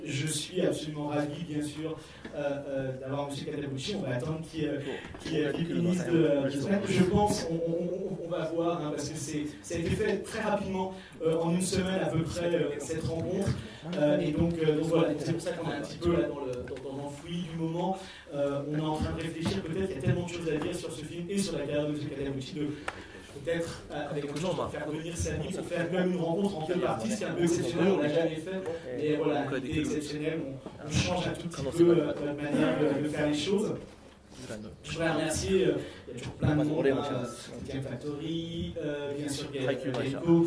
Je suis absolument ravi, bien sûr, d'avoir M. Katabuchi. On va attendre qu'il finisse de se mettre. Je pense, on va voir, hein, parce que ça a été fait très rapidement, en une semaine à peu près, cette rencontre. Et donc voilà, c'est pour ça qu'on est un petit peu là dans le fouillis du moment. On est en train de réfléchir, peut-être qu'il y a tellement de choses à dire sur ce film et sur la carrière de M. Katabuchi, peut-être avec un chose pour faire venir Samy, pour faire même une rencontre entre deux artistes, c'est un peu exceptionnel, on ne l'a jamais fait. Et voilà, l'idée exceptionnelle, on change un tout petit peu notre manière de faire les choses. Je voudrais remercier, il y a toujours plein de monde, Game Factory, bien sûr Gaiko,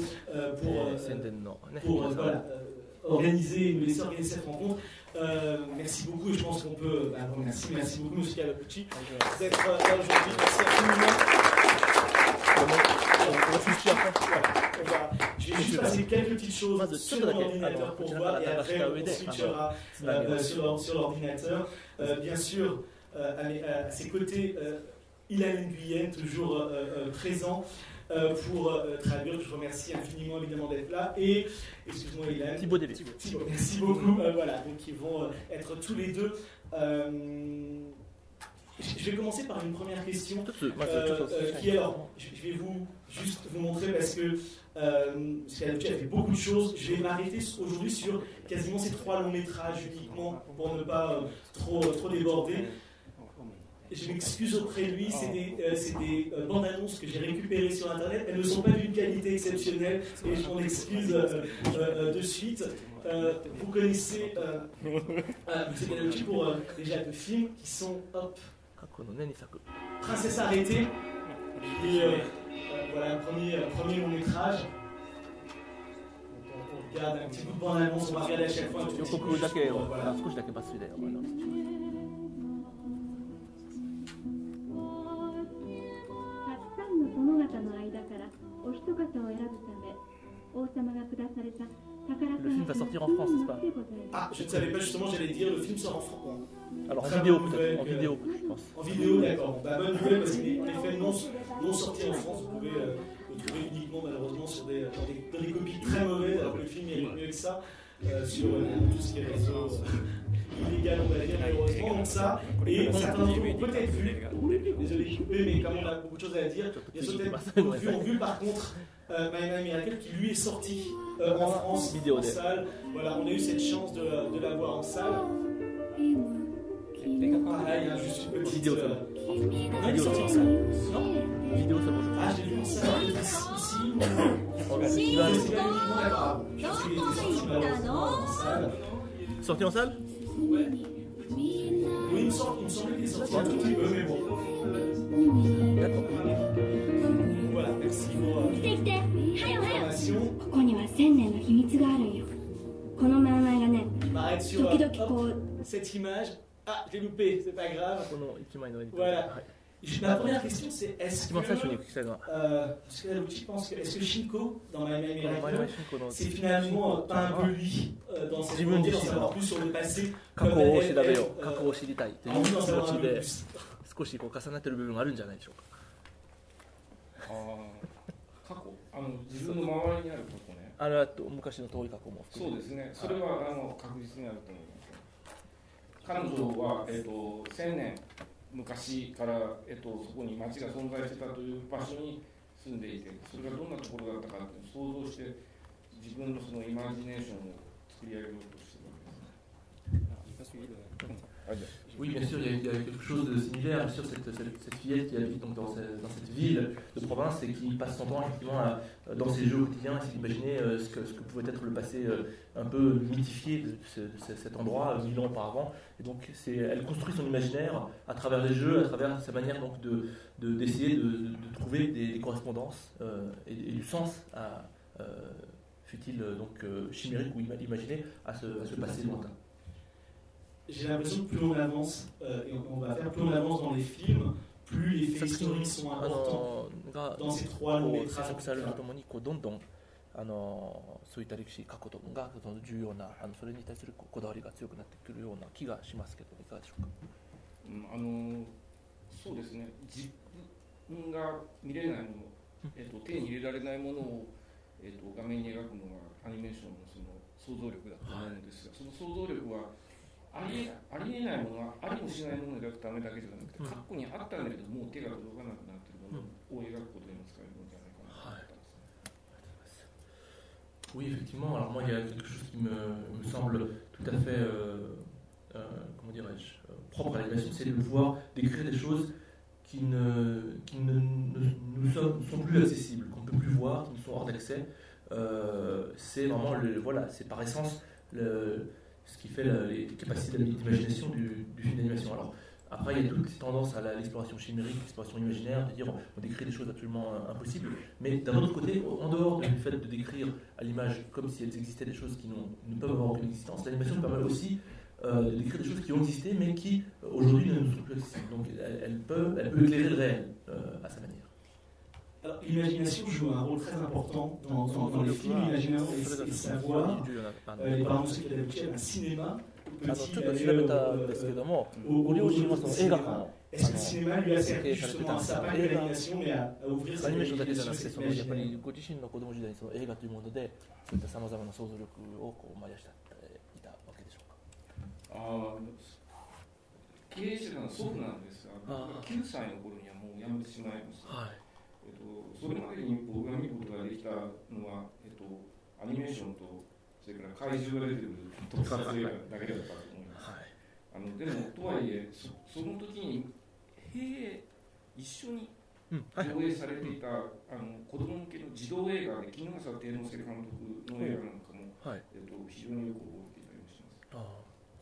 pour voilà, nous laisser organiser cette rencontre. Merci beaucoup et je pense qu'on peut. Merci beaucoup, M. Katabuchi, d'être là aujourd'hui. Merci infiniment. Je vais juste passer quelques petites choses sur l'ordinateur pour voir et après on switchera sur l'ordinateur. Bien sûr, à ses côtés, Ilan Nguyen, toujours présent pour traduire. Je vous remercie infiniment évidemment d'être là. Et, excuse-moi Ilan. Thibaut, merci beaucoup. Voilà, donc ils vont être tous les deux. Je vais commencer par une première question qui est alors, je vais juste vous montrer parce que Katabuchi a fait beaucoup de choses. Je vais m'arrêter aujourd'hui sur quasiment ces 3 longs métrages uniquement pour ne pas trop déborder. Je m'excuse auprès de lui, c'est des bandes annonces que j'ai récupérées sur internet. Elles ne sont pas d'une qualité exceptionnelle et je m'en excuse de suite. Vous connaissez M. Katabuchi pour déjà 2 films qui sont Princesse arrêtée, qui est voilà, un premier long métrage. On regarde un petit bout de bande-annonce, on va regarder à chaque fois un petit peu. Voilà. 王様が下された宝物 Le film va sortir en France, n'est-ce pas? Ah, je ne savais pas justement, j'allais dire, le film sort en France. Alors en vidéo peut-être, en vidéo je pense. En vidéo, d'accord. Bah, bonne nouvelle parce qu'il est en effet non sorti en France. Vous pouvez le trouver uniquement malheureusement sur dans des copies très mauvaises, alors que le film est mieux que ça, sur tout ce qui est réseau illégal, on va dire malheureusement. Donc ça, et certains d'entre vous ont peut-être vu, désolé de couper, mais comme on a beaucoup de choses à dire, bien sûr peut-être ont vu par contre My Name Miracle qui lui est sorti en France, en salle. Voilà, on a eu cette chance de la voir en salle. Pareil, hein, juste une petite vidéo. Non, il est sorti en salle. Non vidéo, ça bouge. Ah, j'ai vu en salle ici. D'accord. Je pense qu'il était sorti malheureusement en salle. Sorti en salle? Ouais. Oui, il me semble qu'il est sorti un tout petit peu, mais bon. D'accord. Voilà, merci pour l'information. ここには1000年の秘密があるんよ。この名前がね、時々こう。 Cette image. Ah, j'ai loupé, c'est pas grave. Voilà. Ma première question, c'est est-ce que est-ce que Shinko, dans My Name Miracle, c'est finalement pas un peu lui dans cette volonté d'en savoir plus sur le passé comme elle est, envie d'en savoir un peu plus. 少しこう重なってる部分があるんじゃないでしょうか。 過去、自分の周りにある過去ね。 あれと昔の遠い過去も。 そうですね。それは確実にあると思います。彼女は1000年昔からそこに町が存在してたという場所に住んでいて、それがどんなところだったかって想像して自分のそのイマジネーションを作り上げようとしているわけです。 Oui, bien sûr, il y a quelque chose de similaire sur cette fillette qui habite donc dans cette ville de province et qui passe son temps effectivement dans ses jeux quotidiens, essayer d'imaginer ce que pouvait être le passé un peu mythifié de cet endroit 1000 ans auparavant. Et donc elle construit son imaginaire à travers les jeux, à travers sa manière donc d'essayer de trouver des correspondances et du sens à fut-il donc chimérique ou imaginé à ce passé lointain. J'ai l'impression que plus on avance, et on va faire plus on avance dans les films, plus les faits historiques sont importants dans ces 3 longs métrages. そういった歴史過去とかが重要なそれに対するこだわりが強くなってくるような気がしますけどいかがでしょうか。 そうですね。自分が見れないもの、手に入れられないものを画面に描くのがアニメーションのその想像力だと思うんですが、その想像力はありえないものはありもしないものを描くためだけじゃなくて、過去にあったんだけどもう手が届かなくなっているものを描くことにも使えるんじゃないかなと思ったんですね。 Oui, effectivement. Alors moi, il y a quelque chose qui me semble tout à fait, comment dirais-je, propre à l'animation, c'est de pouvoir décrire des choses qui ne nous sont plus accessibles, qu'on ne peut plus voir, qui nous sont hors d'accès. C'est vraiment, voilà, c'est par essence ce qui fait les capacités d'imagination du film d'animation. Alors, après, il y a toutes ces tendances à l'exploration chimérique, l'exploration imaginaire, de dire on décrit des choses absolument impossibles. Mais d'un autre côté, en dehors du fait de décrire à l'image comme si elles existaient des choses qui ne peuvent avoir aucune existence, l'animation permet aussi de décrire des choses qui ont existé mais qui aujourd'hui ne nous sont plus accessibles. Donc elle peut éclairer le réel à sa manière. Alors, l'imagination joue un rôle très important dans les films. L'imagination et savoir. Par exemple, ce qu'il a un cinéma. ちょっと調べたんですけども、ご両親はその映画館を経営されてたんですが、アニメーションだけじゃなくて、やっぱりご自身の子供時代にその映画というもので、そういったさまざまな想像力を生み出していたわけでしょうか。 経営者の祖父なんですが、9歳の頃にはもう辞めてしまいました。それまでに僕が見ることができたのは、アニメーションとそれから怪獣が出てくる特撮映画だけだったと思います。でもとはいえ その時に一緒に上映されていた子供向けの児童映画で衣笠天之助監督の映画なんかも、非常によく覚えていたりもします。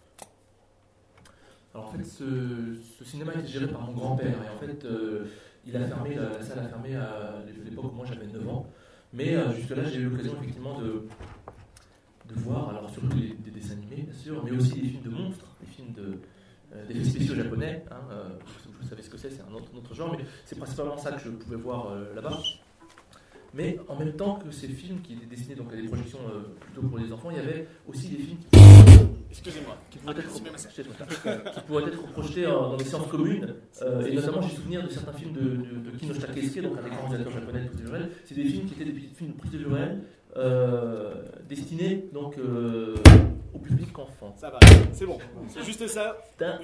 Alors en fait, ce cinéma était géré par mon grand-père et en fait, il a fermé, la salle a fermé à l'époque où moi j'avais 9 ans. Mais jusque-là, j'ai eu l'occasion effectivement de voir, alors surtout des dessins animés bien sûr, mais aussi des films de monstres, des films d'effets spéciaux japonais. Vous savez ce que c'est un autre genre, mais c'est principalement ça que je pouvais voir là-bas. Mais en même temps que ces films qui étaient destinés donc à des projections plutôt pour les enfants, il y avait aussi des films qui pouvaient être projetés dans des séances communes. Et notamment, j'ai souvenir de certains films de Kinoshita Keisuke, donc un des grands réalisateurs japonais de procédurel. C'est des films qui étaient des films de procédurel destinés donc au public enfant. Ça va, c'est bon, c'est juste ça.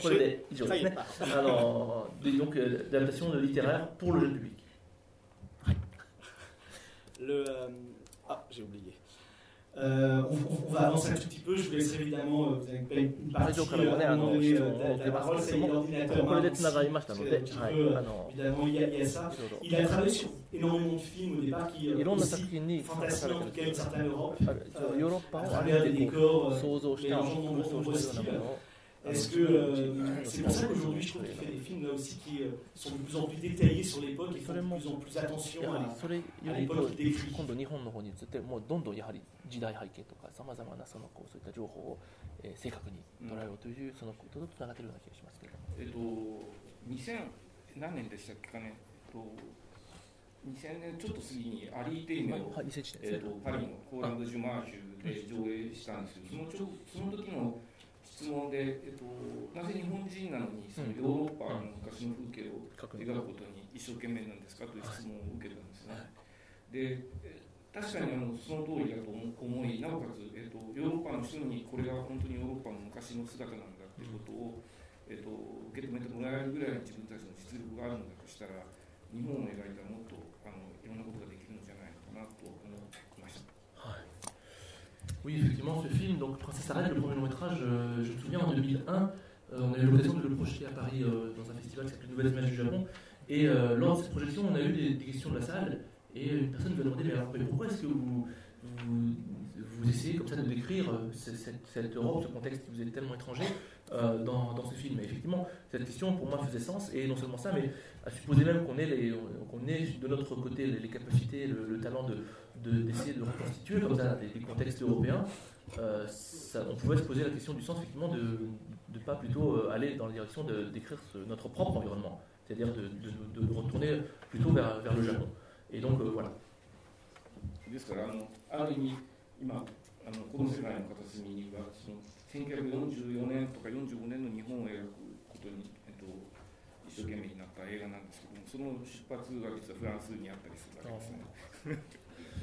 Alors, donc d'adaptation littéraire pour le jeune public. J'ai oublié. On va avancer un tout petit peu. Je vous laisserai évidemment vous avez une partie à un moment donné de la parole, c'est l'ordinateur. Évidemment, il y a ça. Il a travaillé sur énormément de films au départ qui aussi fantasment en tout cas une certaine Europe à travers des décors mélangeant de nombreux styles. Est-ce que c'est pour ça qu'aujourd'hui je trouve qu'il fait des films là aussi qui sont de plus en plus détaillés sur l'époque et font de plus en plus attention à l'époque qu'il décrit. 今度日本の方に移ってもうどんどんやはり時代背景とかさまざまなそういった情報を正確に捉えようというそのこととつながっているような気がしますけれども。 2000何年でしたっけかね。2000年ちょっと過ぎにアリー・テイメをパリのコーランド・ジュマージュで上映したんですけど、その時の質問で、なぜ日本人なのにそのヨーロッパの昔の風景を描くことに一生懸命なんですかという質問を受けたんですね。で、確かにその通りだと思い、なおかつ、ヨーロッパの人にこれが本当にヨーロッパの昔の姿なんだということを、受け止めてもらえるぐらい自分たちの実力があるんだとしたら、日本を描いたらもっといろんなことができるんじゃないのかなと思いました。 Oui, effectivement, ce film, donc Princesse Arrête, le premier long métrage, je me souviens en 2001, on a eu l'occasion de le projeter à Paris dans un festival qui s'appelle Nouvelles Images du Japon. Et lors de cette projection, on a eu des questions de la salle. Et une personne nous a demandé mais pourquoi est-ce que vous essayez comme ça de décrire cette Europe, ce contexte qui vous est tellement étranger dans ce film. Et effectivement, cette question pour moi faisait sens. Et non seulement ça, mais à supposer même qu'on ait de notre côté les capacités, le talent d'essayer de reconstituer comme ça des contextes européens, on pouvait se poser la question du sens effectivement de ne pas plutôt aller dans la direction de décrire notre propre environnement, c'est-à-dire de retourner plutôt vers le Japon. Et donc voilà. ですからある意味今この世界の片隅にはその1944年とか45年の日本を描くことに、一生懸命になった映画なんですけども、その出発が実はフランスにあったりするわけですね。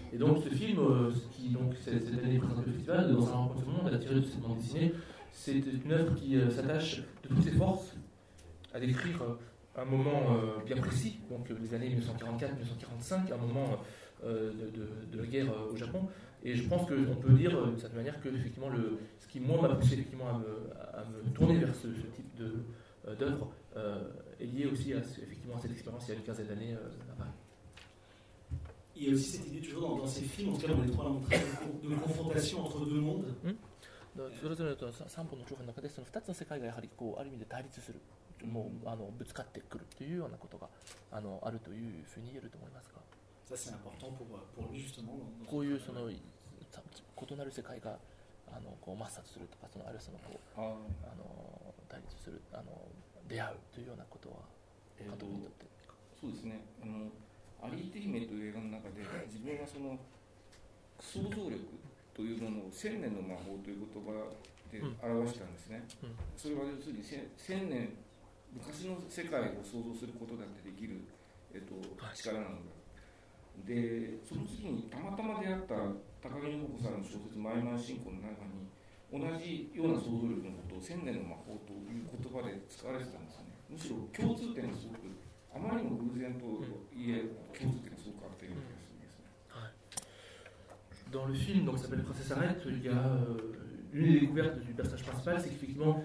Et donc ce film, qui donc cette année est présenté au festival, Dans un rencontre du monde, a tiré de cette bande dessinée, c'est une œuvre qui s'attache de toutes ses forces à décrire un moment bien précis, donc les années 1944-1945, un moment de la guerre au Japon. Et je pense qu'on peut dire d'une certaine manière que effectivement, ce qui moi m'a poussé effectivement à me tourner vers ce type d'œuvre est lié aussi effectivement à cette expérience il y a une quinzaine d'années à Paris. Il y a aussi cette idée toujours dans ces films, en tout cas dans les trois longs traits, de confrontation entre deux mondes. それぞれの3本の長編の中でその2つの世界がやはりこうある意味で対立する、もうぶつかってくるというようなことがあるというふうに言えると思いますか。 Ça c'est important pour lui justement. こういうその異なる世界がこう抹殺するとか、あるいはそのこう対立する出会うというようなことは監督にとって。 そうですね。アリーテ姫という映画の中で自分はその想像力というものを千年の魔法という言葉で表したんですね。それは要するに千年昔の世界を想像することだってできる、力なのだ。でその次にたまたま出会った高木美穂子さんの小説「マイマン信仰」の中に同じような想像力のことを千年の魔法という言葉で使われてたんですよね。むしろ共通点がすごくあまりにも偶然といえ共通点がすごくあったような気がするんですね。 Dans le film, donc, qui s'appelle Princesse Arrête, il y a une des découvertes du personnage principal, c'est qu'effectivement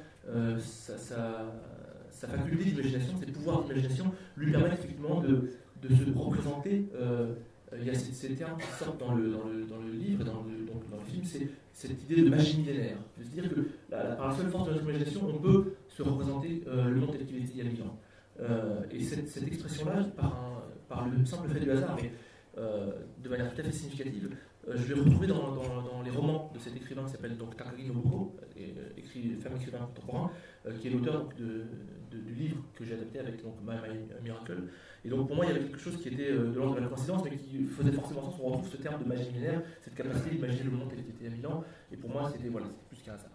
sa faculté d'imagination, ses pouvoirs d'imagination lui permettent effectivement de se représenter. Il y a ces termes qui sortent dans le livre et dans le film, c'est cette idée de magie millénaire, de se dire que par la seule force de notre imagination, on peut se représenter le monde tel qu'il était il y a 1000 ans. Et cette expression-là, par le simple fait du hasard, mais de manière tout à fait significative, je l'ai retrouvée dans les romans de cet écrivain qui s'appelle donc Takagi Nobuko, fameux écrivain contemporain, qui est l'auteur du livre que j'ai adapté avec donc, My Miracle. Et donc pour moi, il y avait quelque chose qui était de l'ordre de la coïncidence, mais qui faisait forcément sens. On retrouve ce terme de magie millénaire, cette capacité d'imaginer le monde tel qu'il était il y a 1000 ans. Et pour moi, c'était plus qu'un hasard.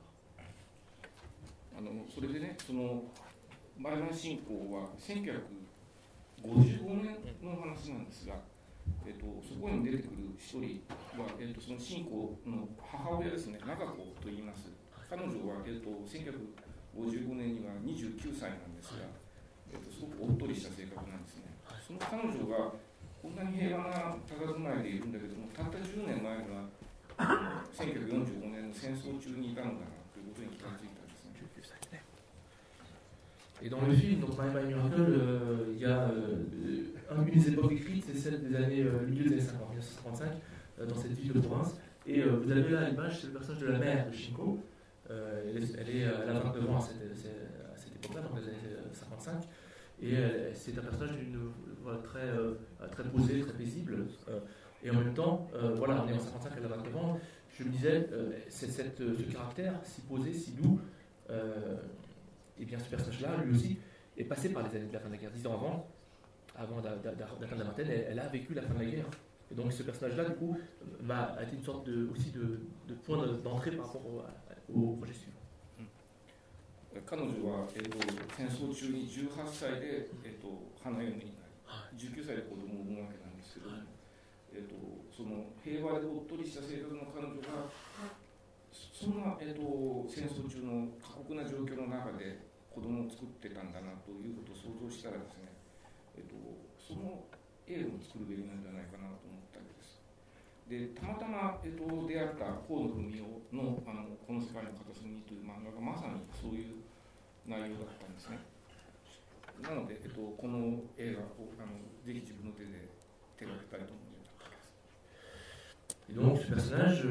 それでね、そのマイマン信仰は1955年の話なんですが、そこに出てくる一人は、その信仰の母親ですね、長子と言います。彼女は、1955年には29歳なんですが、すごくおっとりした性格なんですね。その彼女がこんなに平和な佇まいでいるんだけども、たった10年前には1945年の戦争中にいたのだなということに気がついたんですね。 Et dans le film, donc My Miracle, il y a une des époques écrites, c'est celle des années milieu des années 50, 1955, dans cette ville de province. Et vous avez là l'image, c'est le personnage de la mère de Shinko. Elle a 29 ans à cette époque-là, dans les années 55. Et c'est un personnage très posé, très paisible. Et en même temps, voilà, on est en 55, elle a 29 ans. Je me disais, ce caractère si posé, si doux, et bien ce personnage-là, lui aussi, est passé par les années de la fin de la guerre. 10 ans avant d'atteindre la vingtaine, elle a vécu la fin de la guerre. Et donc ce personnage-là, du coup, a été une sorte aussi de point d'entrée par rapport au projet suivant. 彼女は、戦争中に18歳で、花嫁になり、19歳で子供を産むわけなんですけども、その平和でおっとりした生活の彼女がそんな、戦争中の過酷な状況の中で子供を作ってたんだなということを想像したらですね、その映画を作るべきなんじゃないかなと思ったわけです。でたまたま、出会った河野文雄の「この世界の片隅に」という漫画がまさにそういう内容だったんですね。なので、この映画をぜひ自分の手で手がけたいと思ったわけです。 Et donc ce personnage,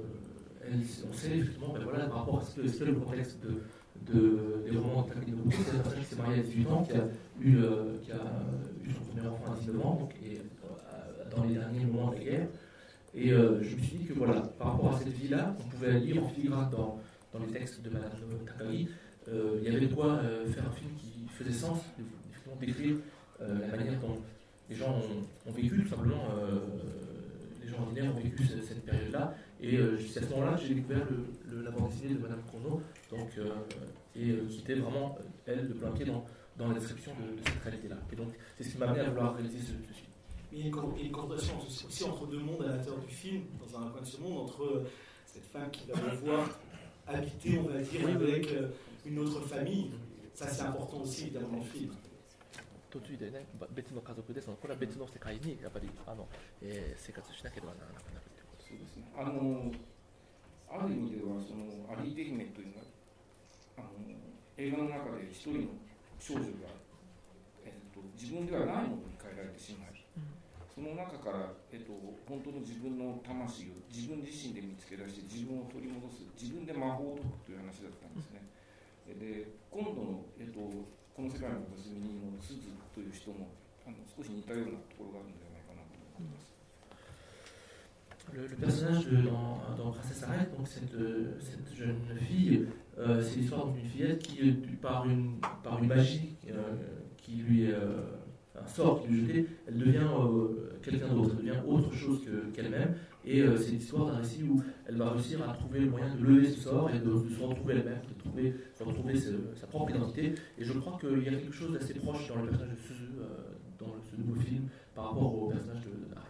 on sait effectivement, ben voilà, par rapport à ce que le contexte des romans de Takagi Nobuko, c'est un personnage qui s'est marié à 18 ans, qui a eu son premier enfant à 19 ans, donc, et, dans les derniers moments de la guerre. Et je me suis dit que voilà, par rapport à cette vie-là, on pouvait lire en filigrane dans les textes de Madame Takagi, il y avait de quoi faire un film qui faisait sens, effectivement décrire la manière dont les gens ont vécu, tout simplement, les gens ordinaires ont vécu cette période-là. Et c'est à ce moment-là que j'ai découvert la bande dessinée de Madame Kono, donc, et qui était vraiment, elle, de plein pied dans la description de cette réalité-là. Et donc, c'est ce qui m'a amené à vouloir réaliser ce film. Mais il y a une confrontation aussi entre deux mondes à l'intérieur du film, dans un coin de ce monde, entre cette femme qui va devoir habiter, on va dire, avec une autre famille. Ça, c'est important aussi, évidemment, dans le film. 途中でね、別の家族でこれは別の世界にやっぱり生活しなければならなくなるということ。 そうですね。ある意味ではそのアリー・デヒメというのは映画の中で一人の少女が、自分ではないものに変えられてしまい、その中から、本当の自分の魂を自分自身で見つけ出して自分を取り戻す、自分で魔法を解くという話だったんですね。で今度の、この世界の片隅にの鈴という人も少し似たようなところがあるんじゃないかなと思います。 Le personnage dans Princesse Arrête, donc cette jeune fille, c'est l'histoire d'une fillette qui, par une magie qui lui est un sort qui lui est jeté, elle devient quelqu'un d'autre, elle devient autre chose qu'elle-même. Et c'est l'histoire d'un récit où elle va réussir à trouver le moyen de lever ce sort et de se retrouver elle-même, de retrouver sa propre identité. Et je crois qu'il y a quelque chose d'assez proche dans le personnage de Suzu, dans ce nouveau film, par rapport au personnage d'Arrête.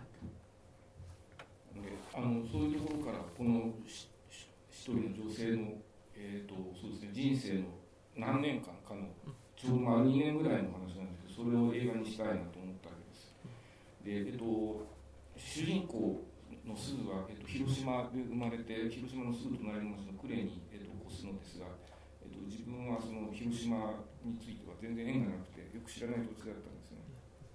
そういうところからこの一人の女性の、そうですね、人生の何年間かのちょうど2年ぐらいの話なんですけど、それを映画にしたいなと思ったわけです。で、主人公の鈴は、広島で生まれて、広島のすぐ隣の町の呉に、越すのですが、自分はその広島については全然縁がなくて、よく知らない土地だったんですね。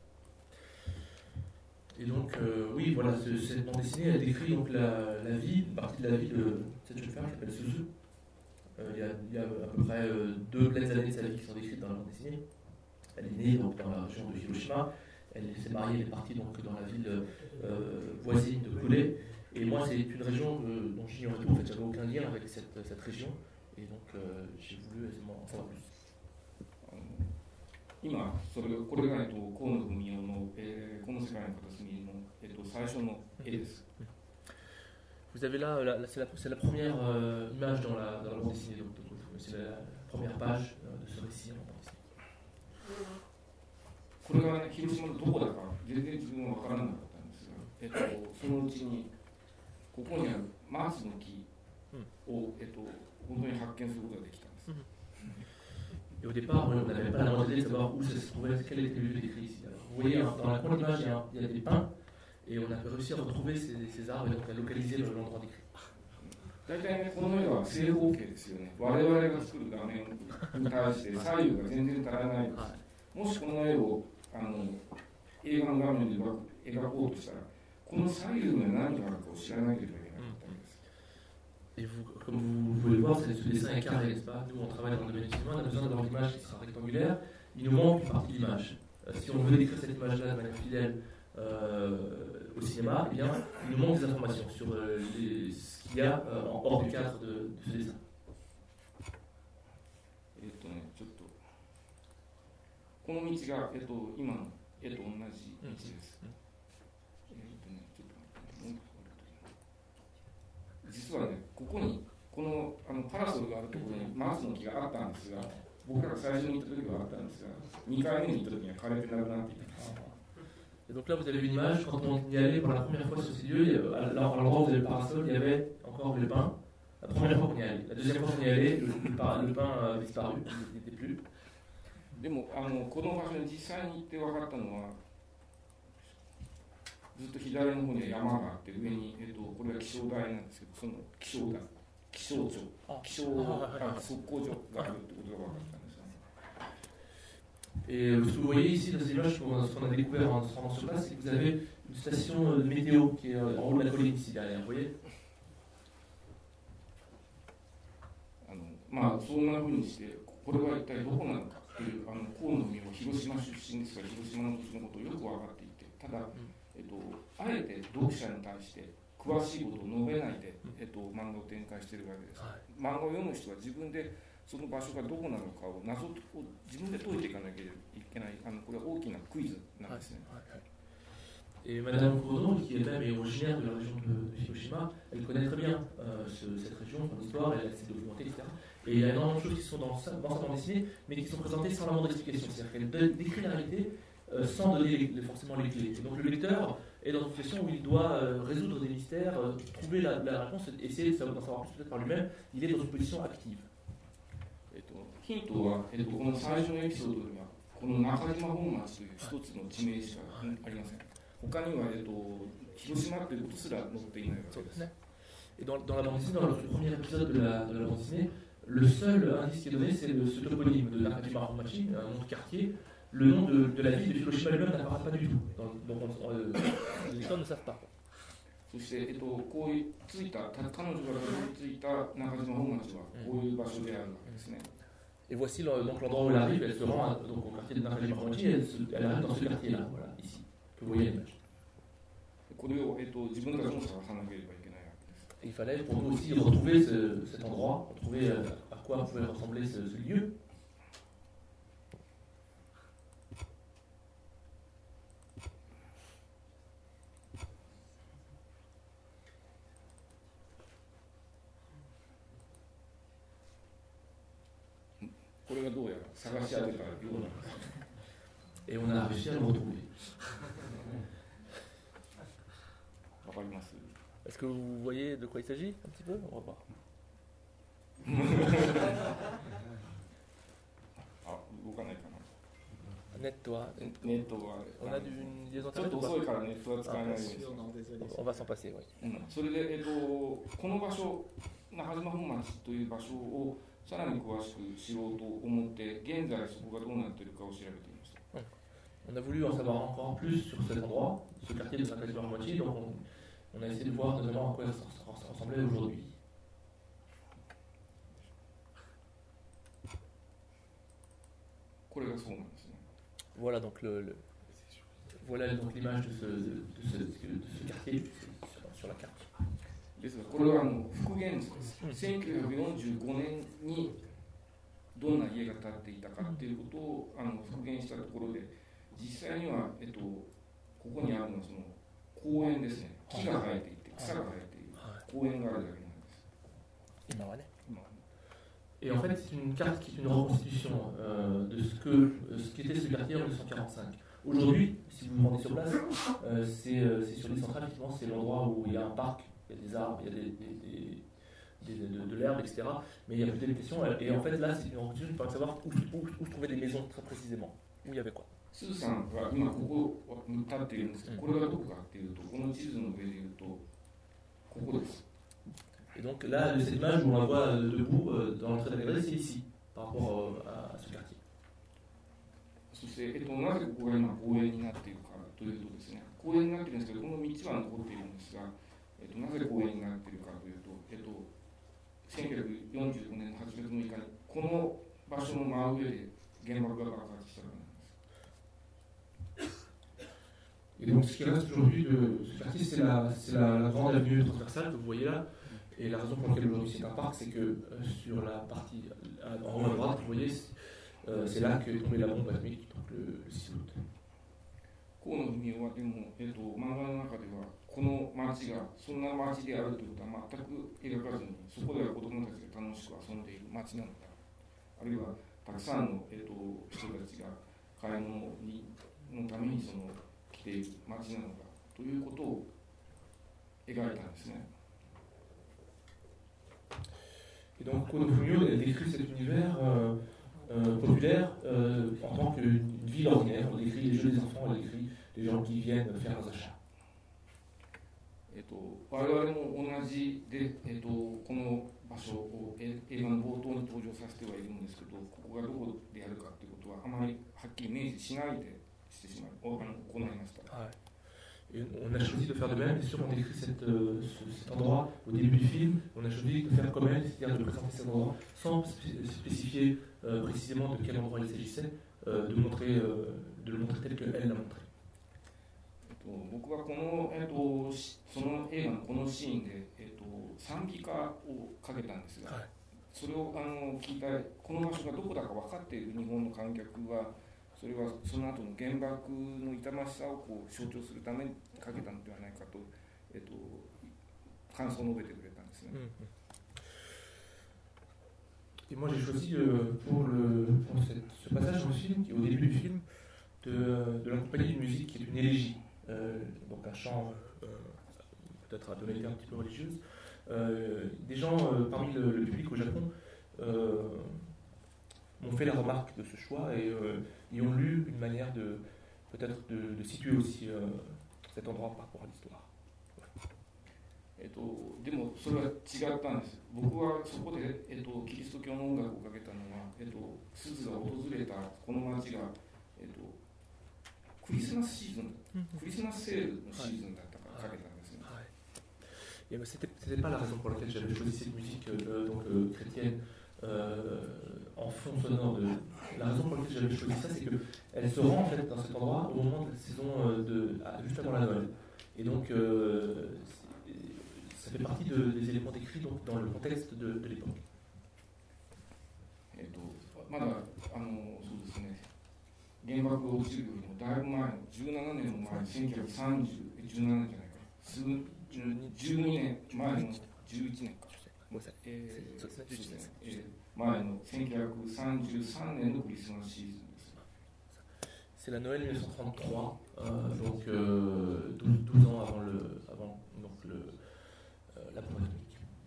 Et donc, oui, voilà, cette bande dessinée, elle décrit donc la vie, une partie de la vie de cette jeune femme qui s'appelle Suzu. Il y a à peu près 2 pleines années de sa vie qui sont décrites dans la bande dessinée. Elle est née donc dans la région de Hiroshima. Elle s'est mariée, elle est partie donc dans la ville voisine de Kure. Et moi, c'est une région dont j'ignorais tout. En fait, j'avais aucun lien avec cette région. Et donc, j'ai voulu en savoir plus. 今これが河野文雄の、この世界の片隅の、最初の絵です。 Vous avez là, c'est la première image dans la bande dessinée, donc c'est la première page de ce récit en bande dessinée. これが、ね、広島のどこだか全然自分は分からなかったんですが、そのうちにここにある松の木を、本当に発見することができたんです。 Et au départ, on n'avait pas la moindre idée de savoir où ça se trouvait, quel était le lieu décrit ici. Alors, vous voyez, dans la coin d'image, il y a des pins, et on a réussi à retrouver ces arbres, et donc à localiser l'endroit décrit. 大体ね、この絵は正方形ですよね。我々が作る画面に対して左右が全然足らないです。もしこの絵を映画の画面で描こうとしたら、この左右の何があるかを知らなければいけなかったんです。 Et vous, comme vous pouvez le voir, ce dessin est carré, n'est-ce pas? Nous, on travaille dans le domaine du cinéma, on a besoin d'avoir une image qui sera rectangulaire. Il nous manque une partie de l'image. Si on veut décrire cette image-là de manière fidèle au cinéma, eh bien, il nous manque des informations sur ce qu'il y a hors du cadre de ce dessin. ちょっとこの道が、今の絵と同じ道です。実はね、ここにこのパラソルがあるところに松の木があったんですが、僕らが最初に行った時はあったんですが、2回目に行った時には枯れてなくなっていたんです。 Et donc là, vous avez une image, quand on y allait pour la première fois sur ces lieux, à l'endroit où vous avez le parasol, il y avait encore le pin. La première fois qu'on y allait. La deuxième fois qu'on y allait, le pin a disparu, il n'était plus. でもこの場所に実際に行って分かったのは、ずっと左の方には山があって、上に、これは気象台なんですけど、その気象庁、測候所があるってことが分かったんですよね。 Et ce que vous voyez ici dans ces images qu'on a découvert en se rendant sur place, c'est que vous avez une station de météo qui est en haut de la colline ici derrière, vous voyez? まあそんなふうにして、これは一体どこなのかという、河野文雄は広島出身ですから、広島の土地のことをよく分かっていて、ただ、あえて読者に対して詳しいことを述べないで、漫画を展開しているわけです。漫画を読む人は自分でその場所がどこなのかを謎を自分で解いていかなければいけない、これは大きなクイズなんですね。 Et Madame Kurono, qui elle-même est originaire de la région de Hiroshima, elle connaît très bien cette région, son histoire, elle s'est documentée, etc. Et il y a énormément de choses qui sont dans sa bande dessinée, mais qui sont présentées sans la moindre explication. C'est-à-dire qu'elle décrit la réalité, sans donner forcément les clés. Et donc le lecteur est dans une situation où il doit résoudre des mystères, trouver la réponse, essayer d'en savoir plus peut-être par lui-même. Il est dans une position active. ヒントは、この最初のエピソードにはこの中島本町という一つの地名しかありません。他には、広島ということすら載っていないわけです。 Et dans la bande dessinée, dans le premier épisode de la bande dessinée, le seul indice qui est donné, c'est ce toponyme de Nakajima Honmachi, un nom de quartier. Le nom de la ville de Hiroshima elle-même n'apparaît pas du tout. Donc les lecteurs ne savent pas. そして、こういうついた彼女がたどり着いた中島本町はこういう場所であるわけですね。 Et voici donc l'endroit où elle arrive, elle se rend donc, au quartier de Nakajima Honmachi, elle arrive dans ce quartier-là, voilà, ici, que vous voyez à l'image. これを、自分たちも探さなければいけないわけです。 Et il fallait pour nous aussi retrouver cet endroit, retrouver à quoi pouvait ressembler ce lieu. これがどうやら探し当てたようなんです。 Et on a réussi à le retrouver. わかります？ Est-ce que vous voyez de quoi il s'agit un petit peu? On va voir. あ、動かないかな。 ネットはネットは On a une liaison ちょっと遅いからネットは使えないようにして。 On va s'en passer, oui. それで、この場所、中島本町という場所をさらに詳しく知ろうと思って、現在そこがどうなっているかを調べていました。 On a voulu en savoir encore plus sur cet endroit, ce quartier de Nakajima Honmachi, donc on a essayé de voir notamment à quoi ça ressemblait aujourd'hui. Voilà donc voilà donc l'image de ce quartier sur la carte. ですがこれは復元図です。1945年にどんな家が建っていたかっていうことを復元したところで、実際には、ここにあるのはその公園ですね。木が生えていて草が生えている公園があるだけなんです。 今はね。Et en fait, c'est une carte qui est une reconstitution de ce qu'était ce quartier en 1945. Aujourd'hui, si vous vous rendez sur place, c'est sur l'île centrale, effectivement, c'est l'endroit où il y a un parc, il y a des arbres, il y a de l'herbe, etc. Mais il y a plus d'habitation. Et en fait, là, c'est une reconstitution pour savoir où trouver des maisons très précisément, où il y avait quoi. スーさんが今ここに立っているんですけど、これがどこかっていうと、この地図の上でいうと、ここです。 Et donc là, cette image où on la voit debout dans l'entrée de la galerie, c'est ici, par rapport à ce quartier. そして、なぜここが今公園になっているかというとですね、公園になっているんですけど、この道は残っているんですが、なぜ公園になっているかというと、1945年の8月6日にこの場所の真上で原爆が爆発したからなんです。 Et donc, ce qui reste aujourd'hui de ce quartier, c'est la grande avenue transversale que vous voyez là. Et la raison pour laquelle aujourd'hui c'est un parc, c'est que sur la partie en haut à droite, vous voyez, c'est là que est tombée la bombe atomique, donc le 6 août. 河野文雄はでも、漫画の中ではこの町がそんな町であるということは全く描かずに、そこでは子どもたちが楽しく遊んでいる町なのだ、あるいはたくさんの、人たちが買い物のために来ている町なのだということを描いたんですね。 Et donc, Kono Fumio décrit cet univers populaire en tant qu'une ville ordinaire. Elle décrit les jeux des enfants, elle décrit les gens qui viennent faire leurs achats. 我々も同じで、この場所を映画の冒頭に登場させてはいるんですけど、ここがどこでやるかということはあまりはっきり明示しないでしてしまい、行いました。 Et on a choisi de faire de même, bien sûr, on décrit cet endroit au début du film, on a choisi de faire comme elle, c'est-à-dire de présenter cet endroit sans spécifier précisément de quel endroit il s'agissait, de le montrer tel qu'elle l'a montré. 僕はその映画のこのシーンで、賛美歌をかけたんですが、それを聞いたこの場所がどこだか分かっている日本の観客は、それはその後の原爆の痛ましさを象徴するためにかけたのではないかと、感想を述べてくれたんですね。 Et moi j'ai choisi pour ce passage dans le film, au début du film, de la compagnie de musique qui est une élégie, donc un chant peut-être à tonalité un petit peu religieuse. Des gens parmi le public au Japon m'ont fait la remarque de ce choix et ont lu une manière peut-être de situer aussi cet endroit par rapport à l'histoire. でもそれは違ったんです。僕はそこで、キリスト教の音楽をかけたのは、鈴が訪れたこの町が、クリスマスシーズン、クリスマスセールのシーズンだったからかけたんですね。 Et c'était pas la raison pour laquelle j'avais choisi cette musique chrétienne en fond sonore. La raison pour laquelle j'avais choisi ça, c'est qu'elle se rend en fait dans cet endroit au moment de la saison juste avant la Noël. Et donc ça fait partie des éléments décrits donc, dans le contexte de l'époque. まだそうですね、原爆が落ちるよりもだいぶ前の17年も前、1917じゃないか、12年前の11年か、前の1933年のクリスマスシーズンです。 C'est la Noël 1933, donc 12 ans avant la bombe atomique.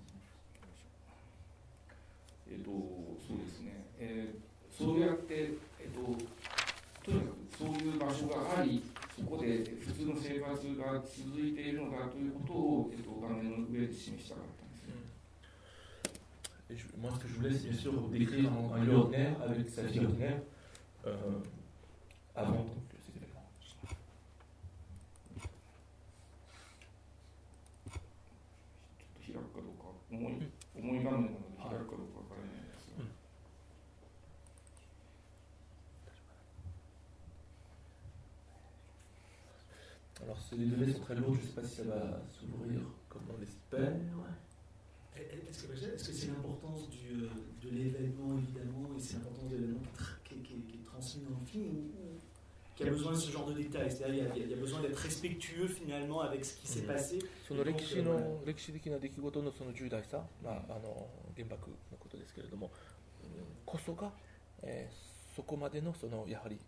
そうですね、そうやって、とにかくそういう場所があり、そこで普通の生活が続いているのだということを、画面の上で示したかったんです。 Moi, ce que je voulais, c'est bien sûr décrire un lieu ordinaire avec sa vie ordinaire avant donc, ces événements. ちょっと開くかどうか、重い画面なので開くかどうかわからないんですが。 Alors, les données sont très lourdes, je ne sais pas si ça va s'ouvrir comme on l'espère. Est-ce que c'est l'importance de l'événement, évidemment, et c'est l'importance de l'événement qui est transmis dans le film, ou qui a besoin de ce genre de détails? C'est-à-dire qu'il y a besoin d'être respectueux, finalement, avec ce qui s'est passé. その歴史的な出来事のその重大さ、原爆のことですけれども、こそが、そこまでのそのやはり、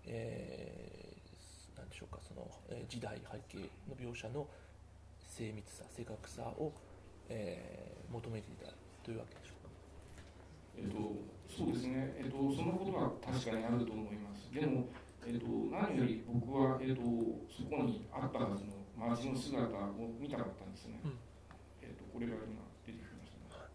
なんでしょうか、その時代背景の描写の精密さ、正確さを、求めていたというわけでしょうか。 そうですね、そのことは確かにあると思います。でも、何より僕は、そこにあったはずの街の姿を見たかったんですね。これが今出てきましたね。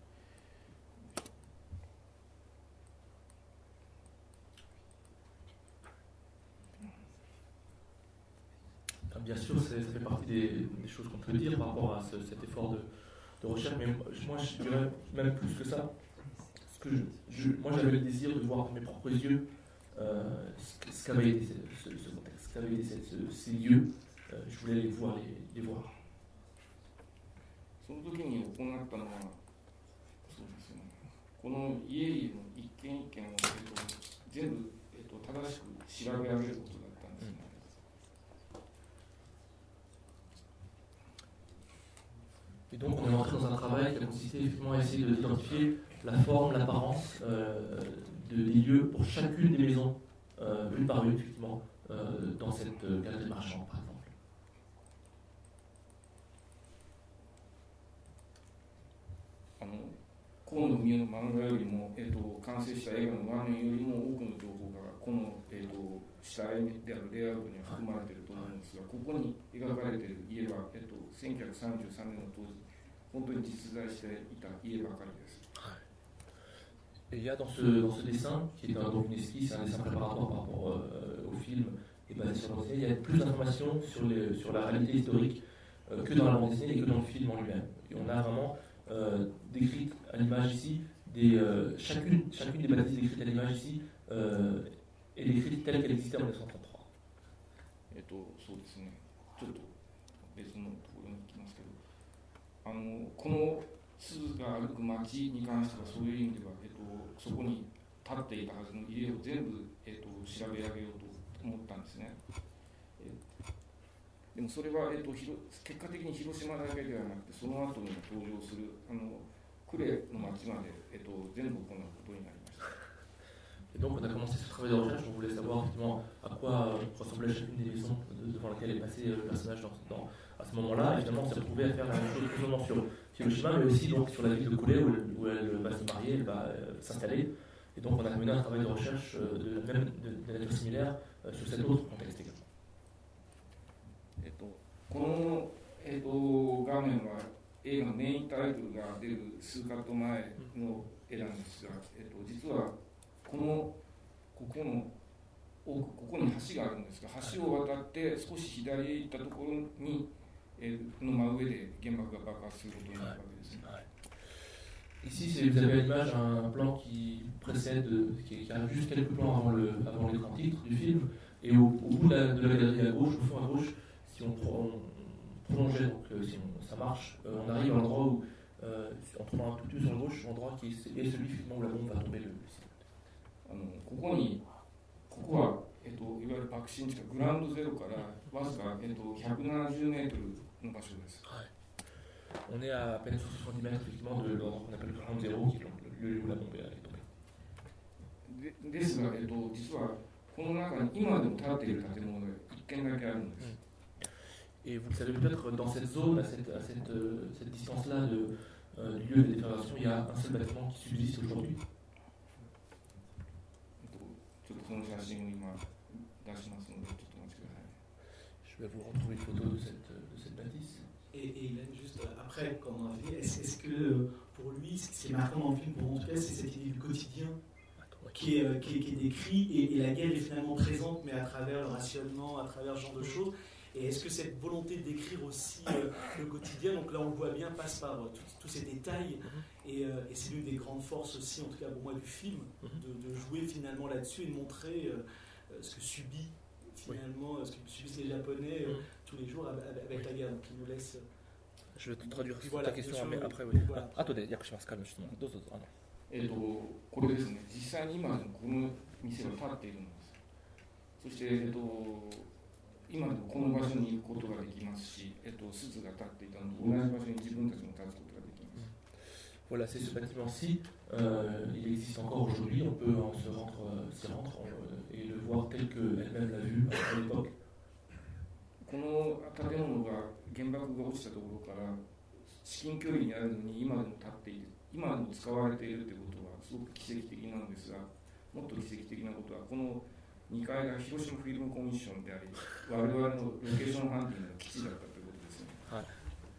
Bien sûr, ça fait partie des choses qu'on peut dire par rapport à cet effort de recherche, mais moi je dirais même plus que ça. Moi j'avais le désir de voir de mes propres yeux ce qu'avait été ce contexte, ce qu'avaient été ces lieux. Je voulais les voir. その時に行ったのは、そうですね、この家々の一軒一軒を、全部、正しく調べ上げることだったんですね。 Et donc on est entré dans un travail qui a consisté effectivement à essayer d'identifier la forme, l'apparence des lieux pour chacune des maisons, une par une effectivement, dans cette galerie marchande par exemple. 河野文雄の漫画よりも、完成した映画の画面よりも多くの情報がこの、下絵であるレイアウトには含まれていると思うんですが、ここに描かれている家は、1933年の当時本当に実在していた家ばかりです。 Et il y a dans ce dessin, qui est donc une esquisse, un dessin préparatoire par rapport au film et basé sur la bande dessinée, il y a plus d'informations sur la réalité historique que dans la bande dessinée et que dans le film en lui-même. Et on a vraiment décrit à l'image ici, chacune des bâtisses décrites à l'image ici est décrite telle qu'elle existait en 1933. そうですね、ちょっと別のところに行きますけど、この鈴が歩く町に関してはそういう意味では、そこに立っていたはずの家を全部、調べ上げようと思ったんですね。でもそれは、結果的に広島だけではなくて、その後に登場する呉の町まで、全部行うことになりました。 Et donc on a commencé ce travail de recherche, on voulait savoir effectivement à quoi ressemblait chacune des maisons devant laquelle est passé le personnage à ce moment-là. Et finalement on s'est retrouvé à faire la même chose non seulement sur Hiroshima, mais aussi donc, sur la ville de Kobe où elle va se marier, elle va s'installer. Et donc on a mené un travail de recherche de nature similaire sur cet autre contexte également. この、画面は映画のメインタイトルが出る数カット前の絵なんですが、実はここの奥、ここに橋があるんですが、橋を渡って少し左へ行ったところに、の真上で原爆が爆発することになるわけですね。 Ici, vous avez à l'image un plan qui précède, qui arrive juste quelques plans avant l'écran titre du film, et au bout de la galerie à gauche, au fond à gauche, si on prolongeait, donc si ça marche, on arrive à l'endroit où, en tournant un tout petit peu sur la gauche, l'endroit qui est celui finalement où la bombe va tomber le site. ここは、いわゆる爆心地がグラウンドゼロからわずか、170メートルの場所です。 はい。On est à peine 70 mètres effectivement de l'endroit qu'on appelle le ground zero, qui est le lieu où la bombe est tombée. ですが、実はこの中に今でも建っている建物が一軒だけあるんです。 Et vous le savez peut-être, dans cette zone, à cette distance-là du lieu de déflagration, il y a un seul bâtiment qui subsiste aujourd'hui. ちょっとその写真を今出しますので、ちょっとお待ちください。 Je vais vous retrouver une photo de cette bâtisse. Et Hélène, juste après, quand on a vu, est-ce que pour lui, ce qui est marquant dans le film, pour en tout cas, c'est cette idée du quotidien qui est décrit, et la guerre est finalement présente, mais à travers le rationnement, à travers ce genre de choses. Et est-ce que cette volonté de décrire aussi le quotidien, donc là on le voit bien, passe par tous ces détails, et c'est l'une des grandes forces aussi, en tout cas pour moi, du film, de jouer finalement là-dessus et de montrer ce que subit finalement, ce que subissent les Japonais tous les jours avec la guerre. Donc il nous laisse... Je vais te traduire voilà, ta question après, oui. Voilà. 後で訳しますから、質問どうぞ。 これですね、実際に今でもこの店は建っているんです。そして、今でもこの場所に行くことができますし、鈴が建っていたのと同じ場所に自分たちも立つことができます。 Voilà, c'est ce bâtiment-ci. Il existe encore aujourd'hui. On peut s'y rendre et le voir tel qu'elle-même l'a vu à l'époque. この建物が原爆が落ちたところから至近距離にあるのに今でも立っている、今でも使われているということはすごく奇跡的なんですが、もっと奇跡的なことはこの2階が広島フィルムコミッションであり、我々のロケーションハンティングの基地だったということですね。はい。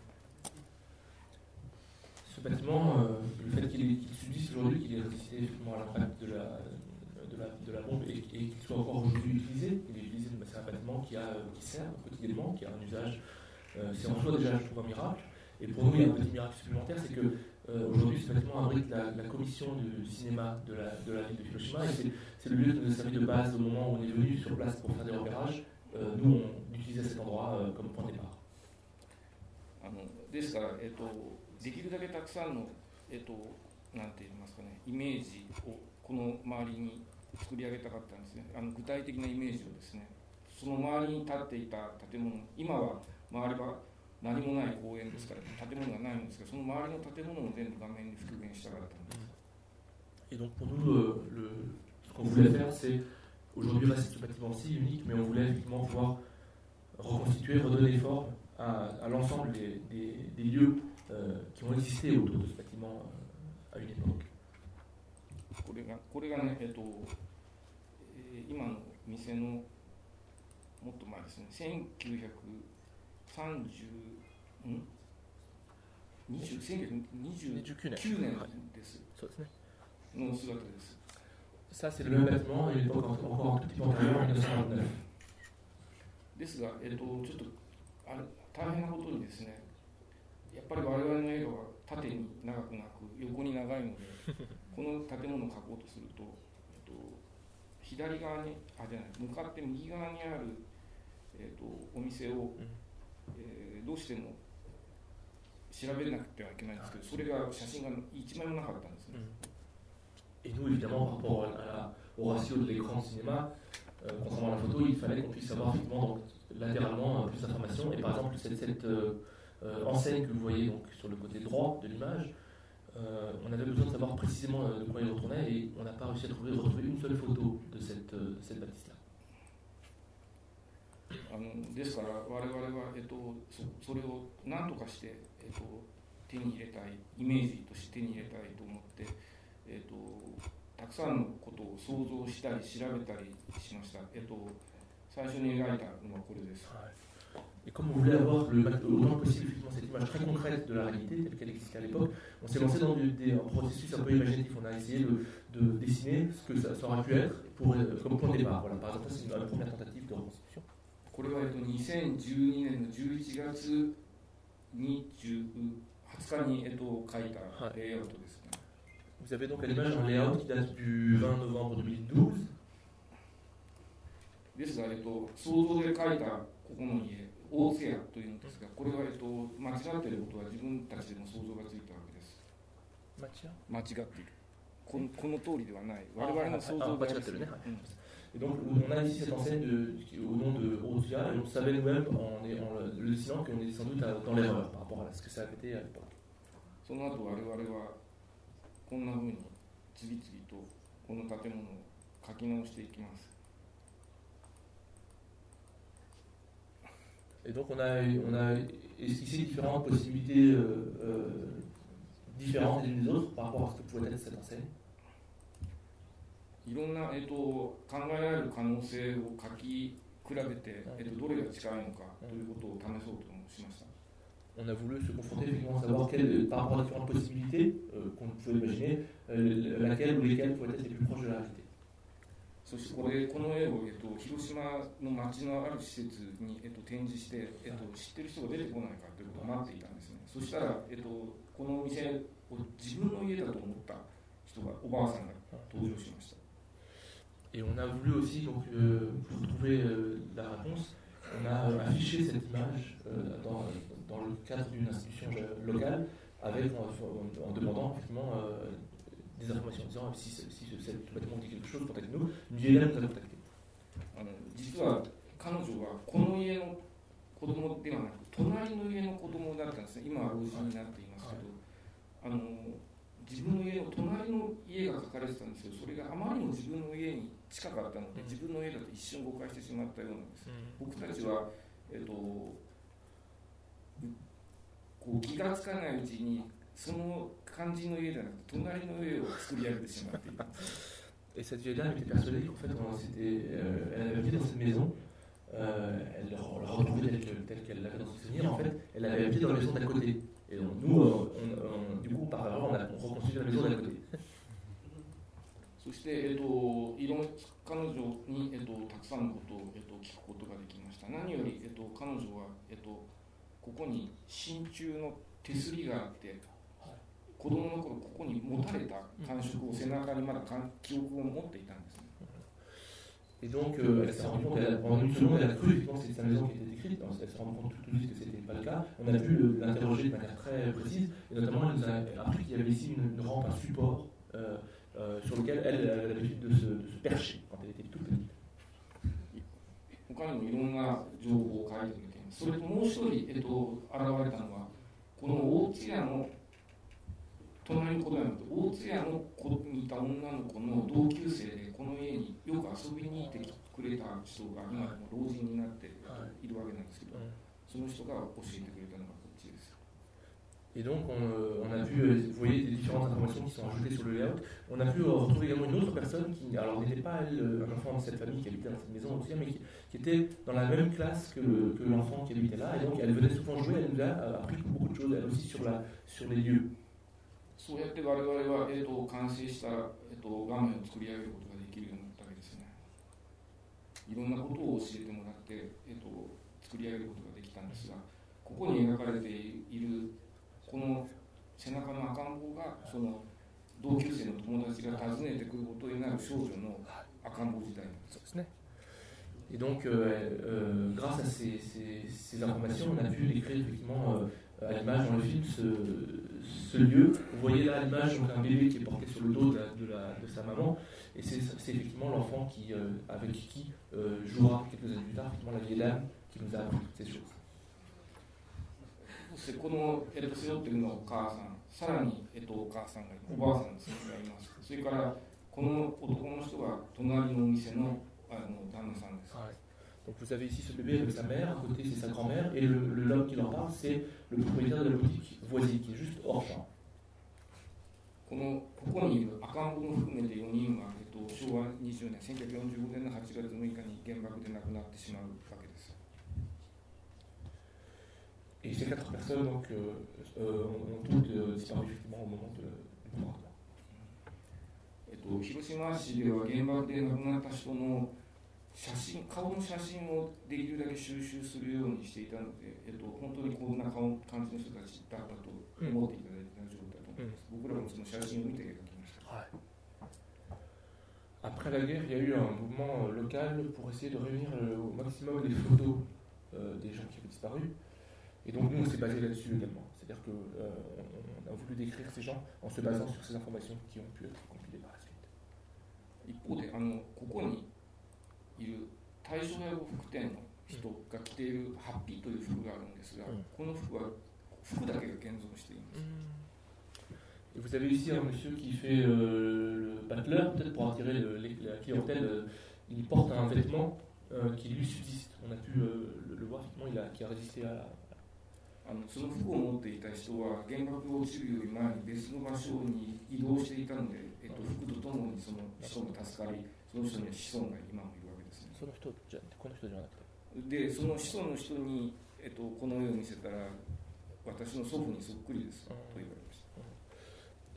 Ce bâtiment, le fait qu'il subsiste aujourd'hui, qu'il ait résisté effectivement à l'impact de la bombe et qu'il soit encore aujourd'hui utilisé, c'est un bâtiment qui sert quotidiennement, qui a un usage, c'est en soi déjà je trouve un miracle. Et pour nous il y a un petit miracle supplémentaire, c'est que aujourd'hui ce bâtiment abrite la commission du cinéma de la ville de Hiroshima, et c'est le lieu qui nous a servi de base au moment où on est venu sur place pour faire des repérages. Nous on utilisait cet endroit comme point de départ. ですから、できるだけたくさんの、なんて言いますかね、イメージをこの周りに作り上げたかったんですね。具体的なイメージをですね、その周りに建っていた建物、今は周りは何もない公園ですから建物がないんですが、その周りの建物を全部画面に復元したかったんです。 Et donc pour nous, ce qu'on voulait faire, c'est aujourd'hui reste ce bâtiment-ci unique, mais on voulait effectivement pouvoir reconstituer, redonner forme à l'ensemble des lieux qui ont existé autour de ce bâtiment à une époque. これがね、今の店のもっと前ですね、1929年です。 そうですね。 の姿です。 Ça, c'est le même bâtiment, à une époque encore un tout petit peu antérieure, 1929. ですが、ちょっと大変なことにですね、やっぱり我々の映画は縦に長くなく横に長いので、この建物を描こうとすると、左側に向かって右側にある、お店を、どうしても調べなくてはいけないんですけど、それが写真が一枚もなかったんですね。 Et nous, évidemment, par rapport au ratio de l'écran de cinéma, contrairement à la photo, il fallait qu'on puisse avoir effectivement donc, latéralement plus d'informations. Et par exemple, cette enseigne que vous voyez donc, sur le côté droit de l'image, on avait besoin de savoir précisément de quoi il retournait et on n'a pas réussi à retrouver une seule photo de cette bâtisse-là. ですから我々は、それを何とかして、手に入れたい、イメージとして手に入れたいと思って、たくさんのことを想像したり調べたりしました。最初に描いたのはこれです。 Et comme on voulait avoir au moins possible cette image très concrète de la réalité telle qu'elle existait à l'époque, on s'est lancé dans un processus un peu imaginatif. On a essayé de dessiner ce que ça aurait pu être comme point de départ. Voilà, par exemple, ça c'est une première tentative de reconstitution. これは2012年の11月20日に書いたレイアウトですね。 Vous avez donc à l'image un layout qui date du 20 novembre 2012. ですが、想像で書いたここの家、大津屋というんですが、これは、間違っていることは自分たちでも想像がついたわけです。間違っている。この通りではない。我々の想像が間違ってるね。 Et donc on a ici cette enseigne au nom de Otia et on savait nous-mêmes en le dessinant qu'on est sans doute dans l'erreur par rapport à ce que ça avait été à l'époque. その後我々はこんな風に次々とこの建物を書き直していきます。 Et donc on a esquissé différentes possibilités différentes les unes des autres par rapport à ce que pouvait être cette enseigne. いろんな、考えられる可能性を書き比べて、どれが近いのかということを試そうとしました。 On a voulu se confronter effectivement à savoir par rapport à différentes possibilités qu'on pouvait imaginer, laquelle ou lesquelles pouvaient être les plus proches de la réalité. そしてこの絵を、広島の町のある施設に、展示して、知ってる人が出てこないかということを待っていたんですね。そしたら、この店を自分の家だと思った人が、おばあさんが登場しました。 Et on a voulu aussi, donc, pour trouver la réponse, on a affiché cette image dans le cadre d'une institution locale en demandant effectivement des informations, en disant si ce bâtiment dit quelque chose, contactez-nous. Une vieille dame nous a contactés. 実は彼女はこの家の子供ではなく隣の家の子供だったんですね。今は老人になっていますけど、自分の家の隣の家が書かれてたんですけど、それがあまりにも自分の家に近かったので、自分の家だと一瞬誤解してしまったようなんです。僕たちは、こう気がつかないうちにその肝心の家じゃなくて隣の家を作り上げてしまっています。 Et cette vieille dame était persuadée qu'en fait, elle avait habité dans cette maison, elle l'a retrouvée telle qu'elle l'avait dans ses souvenirs. En fait, elle avait habité dans la maison d'à côté. Et donc, nous, du coup, par erreur, on a reconstruit la maison d'à côté. そして、彼女に、たくさんのことを、聞くことができました。何より、彼女は、ここに真鍮の手すりがあって、子供の頃ここに持たれた感触を背中にまだ記憶を持っていたんですね。 Et donc, elle s'est rendue compte, pendant une seconde, elle a cru effectivement que c'était sa maison qui était décrite. Elle s'est rendue compte tout de suite que ce n'était pas le cas. On a pu l'interroger de manière très précise, et notamment, elle nous a appris qu'il y avait ici une rampe, un support sur lequel elle avait l'habitude de se percher quand elle était toute petite. 他にもいろんな情報を書いてくれています。それともう一人、現れたのは、この大津屋の隣の子ではなくて、大津屋の子にいた女の子の同級生で、この家によく遊びに行ってくれた人が今でも老人になっているわけなんですけど、その人が教えてくれたのがこっちです。 Et donc, on a pu, vous voyez, des différentes informations qui sont ajoutées sur le layout. On a pu retrouver également une autre personne qui, alors, n'était pas elle, un enfant de cette famille qui habitait dans cette maison aussi, mais qui était dans la même classe que l'enfant qui habitait là. Et donc, elle venait souvent jouer, elle nous a appris beaucoup de choses, elle aussi, sur les lieux. そうやって我々は、完成した、画面を作り上げることができるようになったわけですね。いろんなことを教えてもらって、作り上げることができたんですが、ここに描かれているこの背中の赤ん坊がその同級生の友達が訪ねてくることになる少女の赤ん坊時代なんです。そうですね。 Et donc, grâce à ces informations, on a pu décrire effectivement à l'image dans le film ce lieu. Vous voyez là à l'image un bébé qui est porté sur le dos de sa maman, et c'est effectivement l'enfant avec qui jouera quelques années plus tard, effectivement la vieille dame qui nous a appris toutes ces choses. そしてこの、背負ってるのがお母さん、さらに、お母さんがいます、おばあさんですね、がいます。それからこの男の人が隣のお店の旦那さんです。 Donc vous avez ici ce bébé avec sa mère, à côté c'est sa grand-mère, et l'homme qui leur parle c'est le propriétaire de la boutique voisine qui est juste hors champ. ここにいる赤ん坊も含めて4人は、昭和20年、1945年の8月6日に原爆で亡くなってしまうわけです。 Et ces 4 personnes donc, ont toutes disparu effectivement au moment du bombardement. 広島市では原爆で亡くなった人の顔の写真をできるだけ収集するようにしていたので、本当にこんな感じの人たちだったと思っていただいて大丈夫だと思います。僕らもその写真を見て描きました。 Après la guerre, il y a eu un mouvement local pour essayer de réunir au maximum les photos des gens qui avaient disparu. Et donc nous, on s'est basé là-dessus également. C'est-à-dire qu'on a voulu décrire ces gens en se basant sur ces informations qui ont pu être compilées par la suite. 一方でここにいる大正屋呉服店の人が着ているハッピーという服があるんですが、この服は服だけが現存しています。 Et vous avez ici un monsieur qui fait le butler, peut-être pour attirer la clientèle. Il porte un vêtement qui lui subsiste. On a pu le voir, effectivement, qui a résisté à la... その服を持っていた人は原爆が落ちるより前に別の場所に移動していたので、服とともにその人が助かり、その人には子孫が今もいるわけですね。 その人じゃこの人じゃなくて。 で、その子孫の人に、この絵を見せたら、私の祖父にそっくりです、と言われました。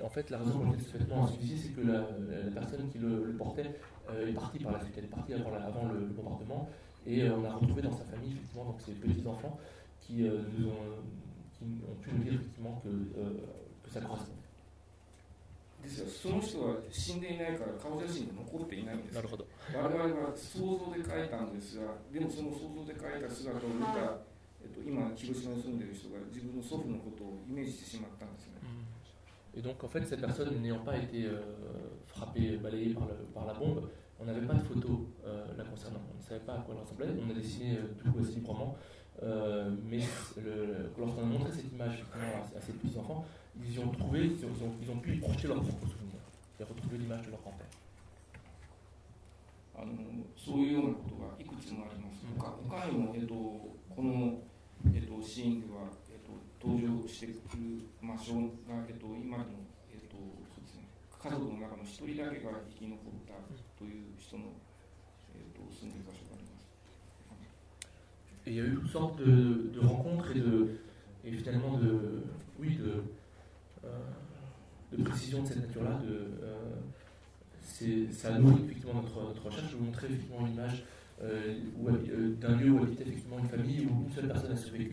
En fait, la raison pour laquelle ce vêtement a suffi, c'est que la personne qui le portait est partie par la suite. Elle est partie avant le bombardement. Et on a retrouvé dans sa famille, effectivement, donc ces petits-enfants qui ont pu nous dire, effectivement, que ça correspond. ですが、その人は死んでいないから顔写真で残っていないんです。 なるほど。 我々は想像で描いたんですが、でもその想像で描いた姿を見た、今広島に住んでいる人が自分の祖父のことをイメージしてしまったんですね。 Et donc, en fait, cette personne n'ayant pas été frappée, balayée par la bombe, on n'avait pas de photo la concernant. On ne savait pas à quoi elle ressemblait. On a dessiné du coup assez librement. Mais lorsqu'on a montré cette image à ces petits-enfants, ils ont pu y projeter leurs propres souvenirs et retrouver l'image de leur grand-père. そういうようなことがいくつもあります。他にも、この、シーンでは、登場してくる魔性が、今でも、そうですね、家族の中の一人だけが生き残ったという人の、住んでいる場所があります。 Et il y a eu toutes sortes de rencontres et finalement de précisions de cette nature-là. Ça a nourri effectivement notre recherche. Je vais vous montrer effectivement une image d'un lieu où habitait effectivement une famille où une seule personne a survécu.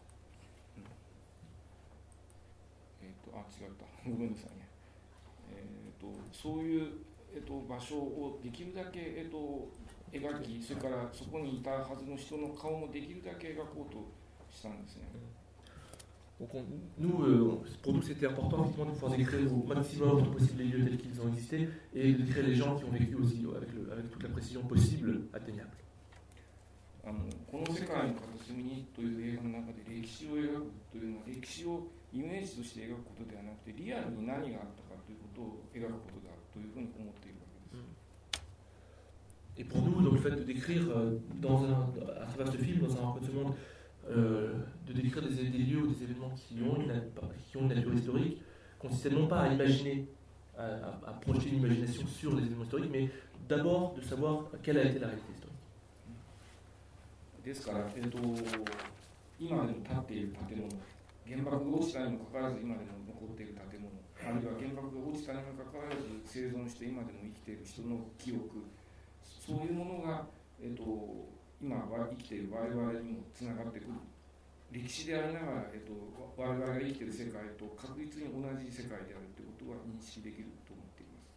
違った。ごめんなさいね。そういう、場所をできるだけ、描き、それからそこにいたはずの人の顔もできるだけ描こうとしたんですね。 Donc pour nous, c'était important effectivement de pouvoir décrire au maximum possible les lieux tels qu'ils ont existé et de décrire les gens qui ont vécu aussi avec toute la précision possible, atteignable. この世界の片隅にという映画の中で歴史を描くというのは歴史をイメージとして描くことではなくてリアルに何があったかということを描くことだというふうに思っているわけです。 Et pour nous, donc, le fait de décrire à travers ce film, dans un rencontre du monde, de décrire des lieux ou des événements qui ont une nature historique, consistait non pas à imaginer, à projeter une imagination sur les événements historiques, mais d'abord de savoir quelle a été la réalité historique. ですから、今でも建っている建物、原爆が落ちたにもかかわらず今でも残っている建物、あるいは原爆が落ちたにもかかわらず生存して今でも生きている人の記憶、そういうものが、今は生きている我々にもつながってくる。歴史でありながら、我々が生きている世界と確実に同じ世界であるということは認識できると思っています。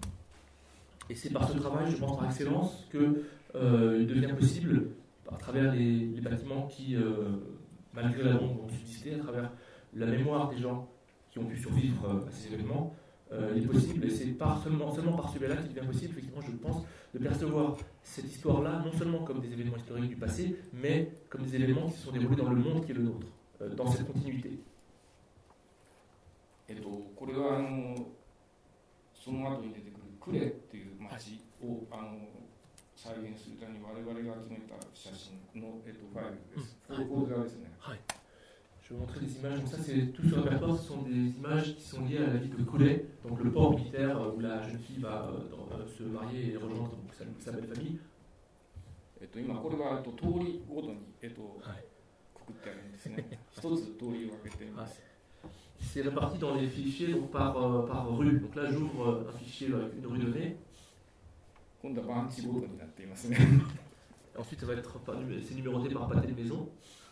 Et c'est par ce travail, je pense, par excellence, qu'il devient possible, à travers les bâtiments qui, malgré la bombe, ont subsisté, à travers la mémoire des gens qui ont pu survivre à ces événements, il est possible, et c'est seulement par ce biais-là qu'il devient possible, effectivement, je pense, de percevoir cette histoire-là, non seulement comme des événements historiques du passé, mais comme des événements qui se sont déroulés dans le monde qui est le nôtre, dans cette continuité. これはその後に出てくるクレっていう町を、再現するために我々が集めた写真の、ファイルです。フォルダですね。 はい。Je vais vous montrer des images. Donc ça, c'est tout ce répertoire. Ce sont des images qui sont liées à la vie de Coulet, donc le port militaire où la jeune fille va se marier et rejoindre sa belle famille. 今これは通りごとにくくってあるんですね。一つ通りを分けています。 C'est réparti dans les fichiers donc par rue. Donc là, j'ouvre un fichier avec une rue donnée. 今度は番地ごとになっていますね。 Ensuite, ça va être c'est numéroté par pâté de maison.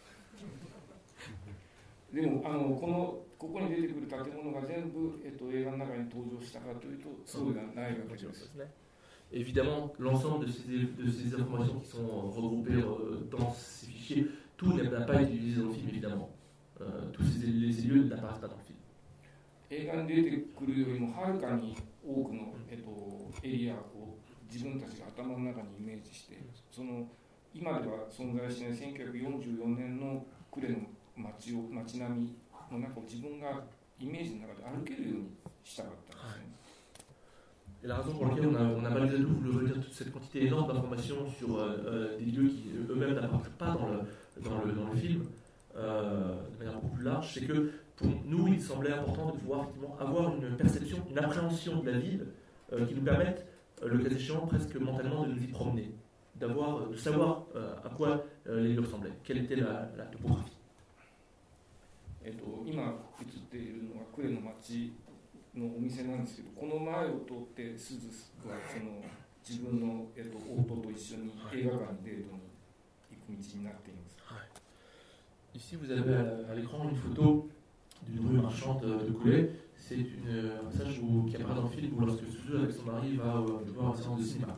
でもここに出てくる建物が全部、映画の中に登場したかというとそうではないわけです。 Évidemment, l'ensemble de ces informations qui sont regroupées dans ces fichiers, tout n'a pas été utilisé dans le film, évidemment. Tous ces lieux n'apparaissent pas dans le film. 映画に出てくるよりもはるかに多くの、エリアを自分たちが頭の中にイメージして、今では存在しない1944年の呉の街並みの中を自分がイメージの中で歩けるようにしたかったんですね。 Et la raison pour laquelle on a malgré tout voulu réunir toute cette quantité énorme d'informations sur des lieux qui eux-mêmes n'apparaissent pas dans le film, de manière beaucoup plus large, c'est que pour nous, il semblait important de pouvoir avoir une perception, une appréhension de la ville qui nous permette, le cas échéant, presque mentalement de nous y promener, de savoir à quoi les lieux ressemblaient, quelle était la topographie. 今映っているのは呉の街のお店なんですけど、この前を通ってすずが自分の、夫と一緒に映画館にデートに行く道になっています。 Ici, vous avez à l'écran une photo d'une rue marchande de Coulet. C'est un passage qui apparaît dans le film où lorsque Suzu avec son mari va voir une séance de cinéma.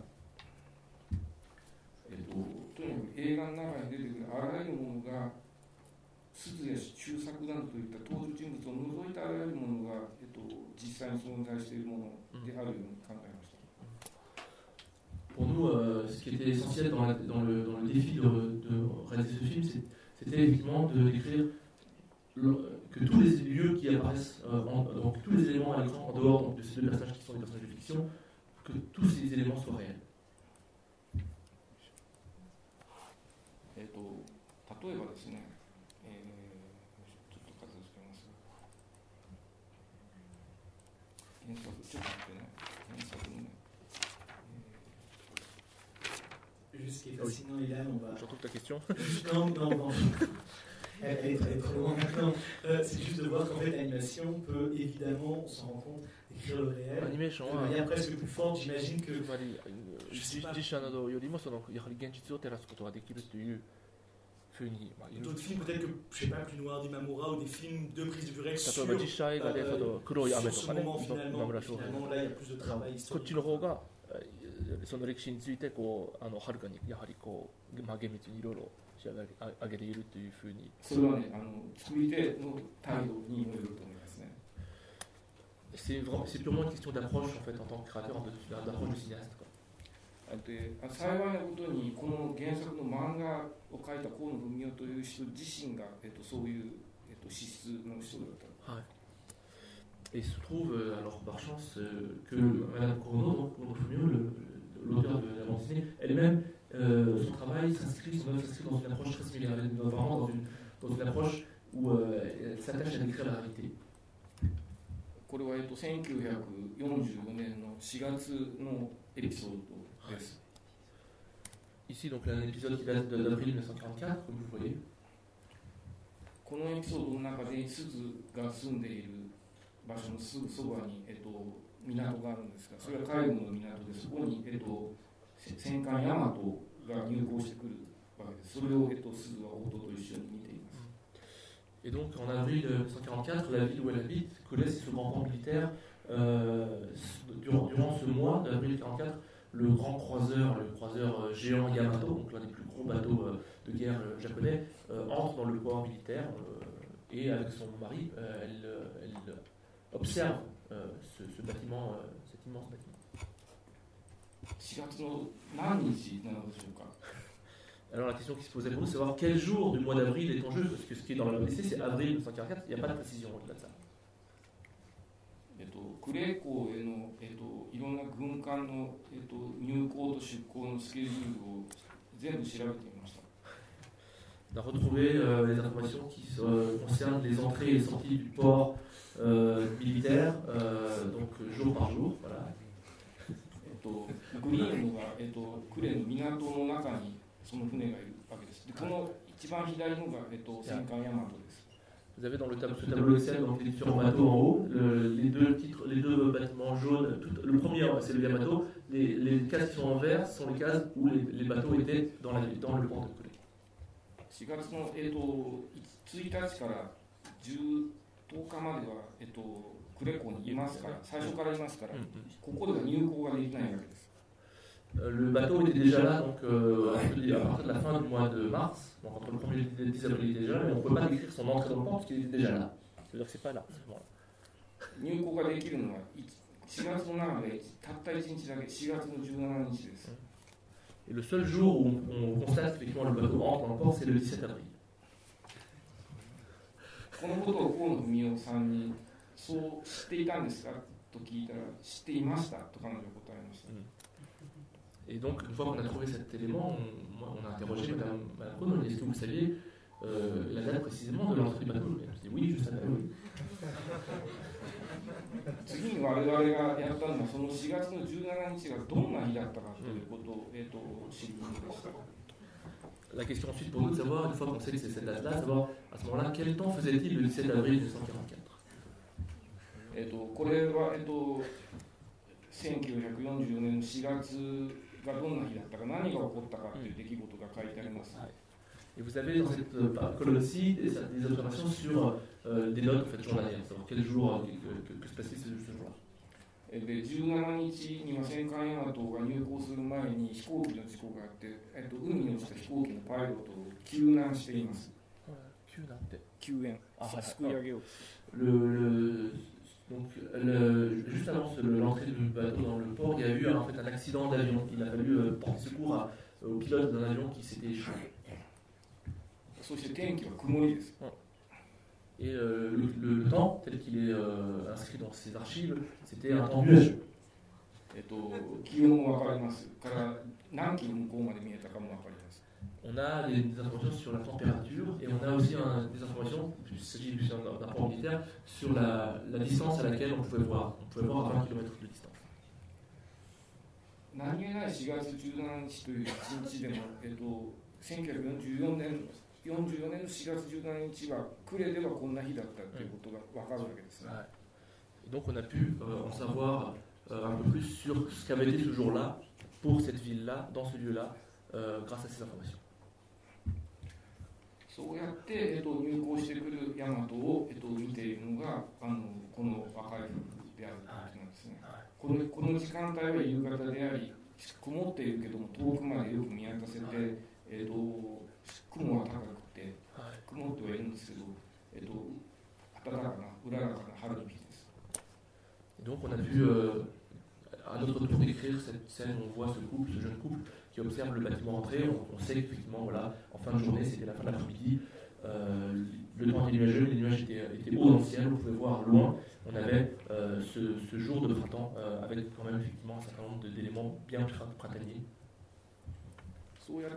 とにかく映画の中に出てくるあらゆるものがすずや周作などといった登場人物を除いたあらゆるものが、実際に存在しているものであるように考えました。 Pour nous, ce qui était essentiel dans le défi de réaliser ce film, c'était effectivement de décrire que tous les lieux qui apparaissent, donc tous les éléments à l'écran en dehors donc, de ces deux personnages qui sont des personnages de fiction, que tous ces éléments soient réels. 例えばですね、ちょっと片付けます。原作ちょっと待ってね、原作のね。 Juste ce qui est fascinant, Ilan, on va. J'entends ta question. Non. Elle est très loin maintenant. C'est juste de voir qu'en fait l'animation peut évidemment, on s'en rend compte, écrire le réel de manière presque plus forte. J'imagine que. Je sais pas. D'autres films peut-être que, je sais pas, plus Noir d'Imamura ou des films de prise de vue réelle sur ce moment finalement là il y a plus de travail historique. その歴史についてはるかにやはり厳密にいろいろ仕上げているというふうに。 それはね、作り手の態度によると思いますね。 C'est purement une question d'approche en fait en tant que créateur, d'approche de cinéaste. 幸いなことにこの原作の漫画を描いた河野文夫という人自身が、そういう、資質の人だった。はい。 Et il se trouve, alors par chance, que Madame Corneau, l'auteur de la bande dessinée, elle-même, son travail s'inscrit dans une approche très similaire, vraiment dans une approche où elle s'attache à décrire la réalité. これは1944年の4月のエピソードです。 Ici, donc, un épisode qui date d'avril 1944, comme vous voyez. このエピソードの中で、すずが住んでいる場所のすぐそばに、港があるんですが、それは海軍の港で、そこに、戦艦大和が入港してくるわけです。それを、すずは夫と一緒に見ています。 Et donc en avril 1944, la ville où elle habite, Coulet, c'est ce grand port militaire. Durant ce mois d'avril 1944, le croiseur géant Yamato, donc l'un des plus gros bateaux de guerre japonais, entre dans le port militaire et avec son mari, elle observe ce bâtiment, cet immense bâtiment. 4月の何日なのでしょうか。 Alors la question qui se posait pour nous, c'est savoir quel jour du mois d'avril est en jeu, parce que ce qui est dans la BC, c'est avril 1944, il n'y a pas de précision au-delà de ça. 呉港への、いろんな軍艦の、入港と出港のスケジュールを全部調べてみました。 On a retrouvé les informations qui concernent les entrées et les sorties du port militaire, donc jour par jour. Voilà. グリーンが、呉の港の中にその船がいるわけです。でこの一番左のが、戦艦大和です。 Vous avez dans ce tableau Excel donc, les différents bateaux en haut, les deux bâtiments jaunes. Le premier, c'est le Yamato. Les cases qui sont en vert sont les cases où les bateaux étaient dans le port de Kure. 4月の、1日から10日までは、呉港にいますから、最初からいますから、ここでは入港ができないわけです。 Le bateau était déjà là donc, à partir de la fin du mois de mars, donc entre le 1er et le 10 avril il était déjà là, mais on ne peut pas décrire son entrée dans le port parce qu'il était déjà là. C'est-à-dire que c'est pas là. 入港ができるのは4月の中でたった1日だけ、4月の17日です。 Et le seul jour où on constate effectivement le bateau entre dans le port, c'est le 17 avril. このことを河野文雄さんにそう知っていたんですかと聞いたら、知っていましたと彼女は答えました。 Et donc, une fois qu'on a trouvé cet élément, on a interrogé Madame Kohn, est-ce que vous saviez la date précisément de l'entrée du bateau? Elle a dit oui, je savais, oui. 次に我々がやったのはその4月の17日がどんな日だったかということを、知ることでした。 La question ensuite pour nous de savoir, une fois qu'on sait que c'est cette date-là, savoir à ce moment-là, quel temps faisait-il le 17 avril 1944? これは、1944年の4月がどんな日だったか、何が起こったかという出来事が書いてあります。 Et vous avez dans cette colonne aussi des observations sur des notes en fait, journalières, savoir quel jour, que se passait ce jour-là. で17日には戦艦大和が入港する前に飛行機の事故があって、海に落ちた飛行機のパイロットを救難しています。救援、救い上げよう。 Donc, juste avant l'entrée du bateau dans le port, il y a eu en fait, un accident d'avion. Il a fallu porter secours au pilote d'un avion qui s'était échoué. Et le temps, tel qu'il est inscrit dans ces archives, c'était un temps nuageux. On a des informations sur la température et on a aussi des informations, il s'agit d'un port militaire, sur la distance à laquelle on pouvait voir. On pouvait voir à 20 km de distance. 何気ない4月17日という1日でも、1944年の4月17日は呉ではこんな日だったということが分かるわけですね。 Donc on a pu en savoir un peu plus sur ce qu'avait été ce jour-là pour cette ville-là, dans ce lieu-là, grâce à ces informations. そうやって、入港してくる大和を、見ているのがこの赤い服であるということなんですね。この時間帯は夕方であり、曇っているけども遠くまでよく見渡せて、雲は高くて曇ってはいるんですけど、暖かなうららかな春の日です。 Donc on a pu à notre tour décrire cette scène où on voit ce jeune couple qui observe le bâtiment entrer. On sait qu'effectivement, voilà, en fin de journée, c'était la fin de l'après-midi. Le temps était nuageux, les nuages étaient hauts dans le ciel, on pouvait voir loin. On avait ce jour de printemps avec quand même effectivement un certain nombre d'éléments bien printaniers. そうやって、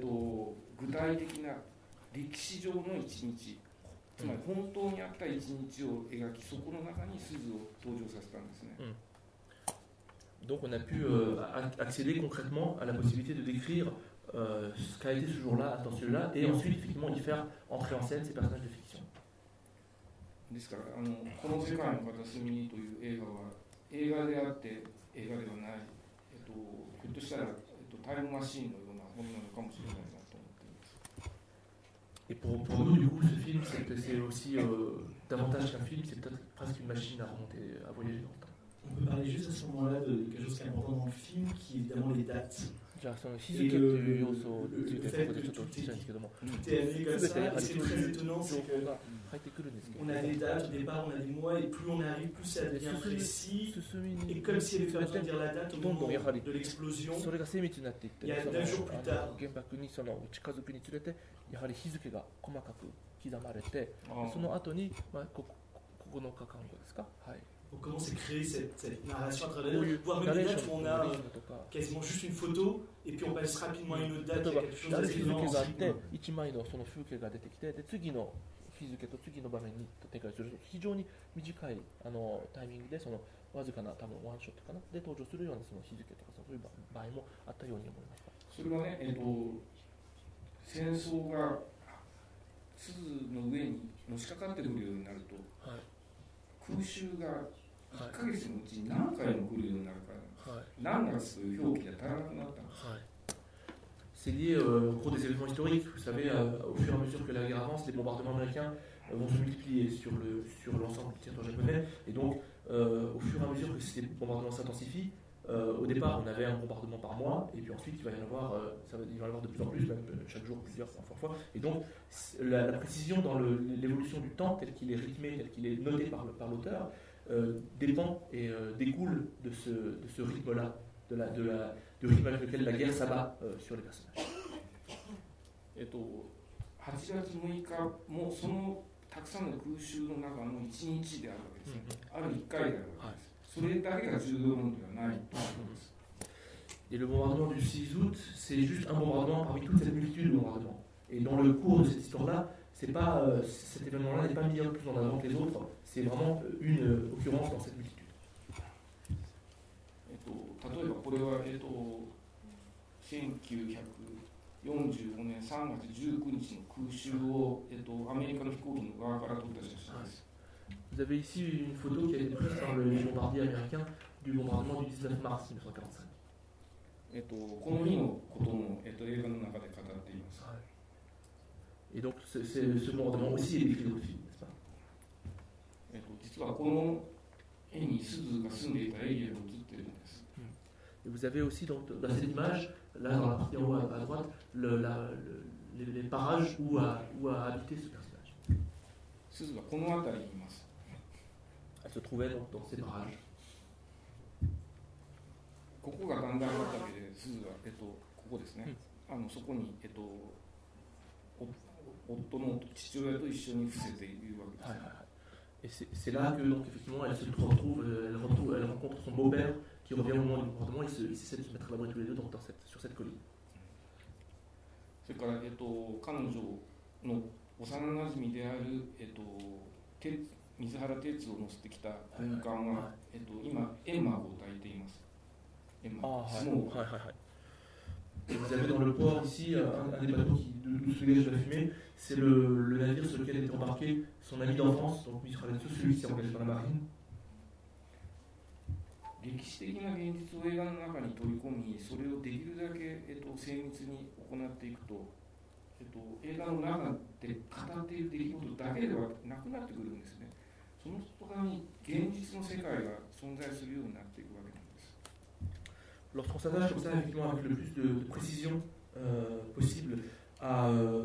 具体的な歴史上の一日、つまり本当にあった一日を描き、そこの中に鈴を登場させたんですね。 Donc on a pu accéder concrètement à la possibilité de décrire ce qu'a été ce jour-là dans ce lieu-là et ensuite effectivement y faire entrer en scène ces personnages de fiction. ですからこの世界の片隅にという映画は映画であって映画ではない、ひょっとしたら、タイムマシーンのようなものなのかもしれないなと思っています。 Et pour nous, du coup, ce film, c'est aussi davantage qu'un film, c'est peut-être presque une machine à remonter, à voyager dans le temps. On peut parler juste à ce moment-là de quelque chose qui est important dans le film, qui est évidemment les dates. じゃあその日付という要素についてここでちょっとお聞きしたいんですけども、 Tout est amené comme 全てや ça. は Et り ce そう qui est いう très étonnant, 情 c'est 報 que が入ってくるんですけど、 on a des dates, au départ on a des mois, et plus on arrive, plus ça devient précis. 進み Et に comme s'il avait pas besoin de dire la date au どんど moment んやはり de l'explosion. それが精密になっていって、 いやその 9 jours plus tard 原爆にその近づくにつれてやはり日付が細かく刻まれて、 あーその後に、まあ、9日間後ですか、はい、 On commence à créer cette narration à こう travers いう les dates, voire ナ même レ des ーシ dates ョ où ン on の a リズムとか、 quasiment juste une photo, et puis on passe rapidement à une autre 例 date, え il y ば a quelque chose ある d'assez 日付 étonnant があっ ensuite. て1枚のその風景が出てきて、で次の日付と次の場面に展開する非常に短いタイミングでそのわずかな多分ワンショットかなで登場するようなその日付とかそういう場合もあったように思います。 それはね、戦争が地図の上にのしかかってくるようになると、 はい、 空襲が1ヶ月のうちに何回も来るようになるから、 はい、 何月という表記が足らなくなったんです。 はい、C'est lié au cours des événements historiques. Vous savez, au fur et à mesure que la guerre avance, les bombardements américains vont se multiplier sur l'ensemble du territoire japonais. Et donc, au fur et à mesure que ces bombardements s'intensifient, au départ, on avait un bombardement par mois, et puis ensuite, il va y en avoir, il va y en avoir de plus en plus, même chaque jour plusieurs fois. Et donc, la précision dans l'évolution du temps, tel qu'il est rythmé, tel qu'il est noté par l'auteur, dépend et découle de ce rythme-là, du rythme avec lequel la guerre s'abat sur les personnages. 8月6日もそのたくさんの空襲の中の1日であるわけですね。ある1回であるわけです。それだけが重要なのではないと思います。 Et le bombardement du 6 août, c'est juste un bombardement parmi toute cette multitude de bombardements. Et dans le cours de cette histoire-là, c'est pas, cet événement-là n'est pas mis plus en avant que les autres, c'est vraiment une occurrence dans cette multitude. 例えばこれは、1945年3月19日の空襲を、アメリカの飛行機の側から撮った写真です。 Vous avez ici une photo qui a été prise par les bombardiers américains du bombardement du 19 mars 1945. この日のことも、映画の中で語っています。 Et donc ce bombardement aussi est décrit dans le film, n'est-ce pas? 実はこの絵に鈴が住んでいたエリアが映っているんです。 Et vous avez aussi dans cette image, là dans la partie en haut à droite, les parages où a habité ce personnage. 鈴がこの辺りにいます。 Elle se trouvait donc dans ces parages. ここがだんだん畑で、鈴が、ここですね。そこに、夫の父親と一緒に伏せているわけです。 はいはいはい。Et c'est là que donc effectivement elle se retrouve, elle rencontre son beau-père qui revient au moment du bombardement, ils essaient de se mettre à l'abri tous les deux sur cette colline. それから、彼女の幼なじみである、水原哲を乗せてきた軍艦は、今エマを抱いています。エマ、スモーク。 はいはいはい。Et vous avez dans le port ici un des bateaux d'où se dégage la fumée, c'est le navire sur lequel était embarqué son ami d'enfance, donc Mishravetsu, celui qui s'est engagé dans la marine. 歴史的な現実を映画の中に取り込み、それをできるだけ、精密に行っていくと、映画の中で語っている出来事だけではなくなってくるんですね。その他に現実の世界が存在するようになっていくわけなんです。 Lorsqu'on s'attache comme ça, effectivement, avec le plus de précision possible à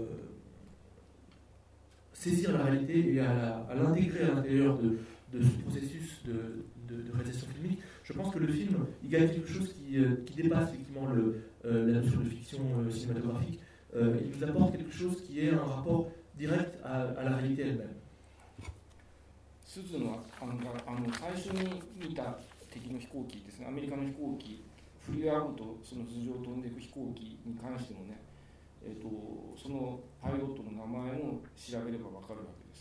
saisir la réalité et à l'intégrer à l'intérieur de ce processus de réalisation filmique, je pense que le film il gagne quelque chose qui dépasse effectivement la notion de fiction cinématographique. Il nous apporte quelque chose qui est un rapport direct à la réalité elle-même. 鈴の最初に見た敵の飛行機ですね、アメリカの飛行機、フリアウト、その頭上を飛んでいく飛行機に関してもね、そのパイロットの名前も調べれば分かるわけです。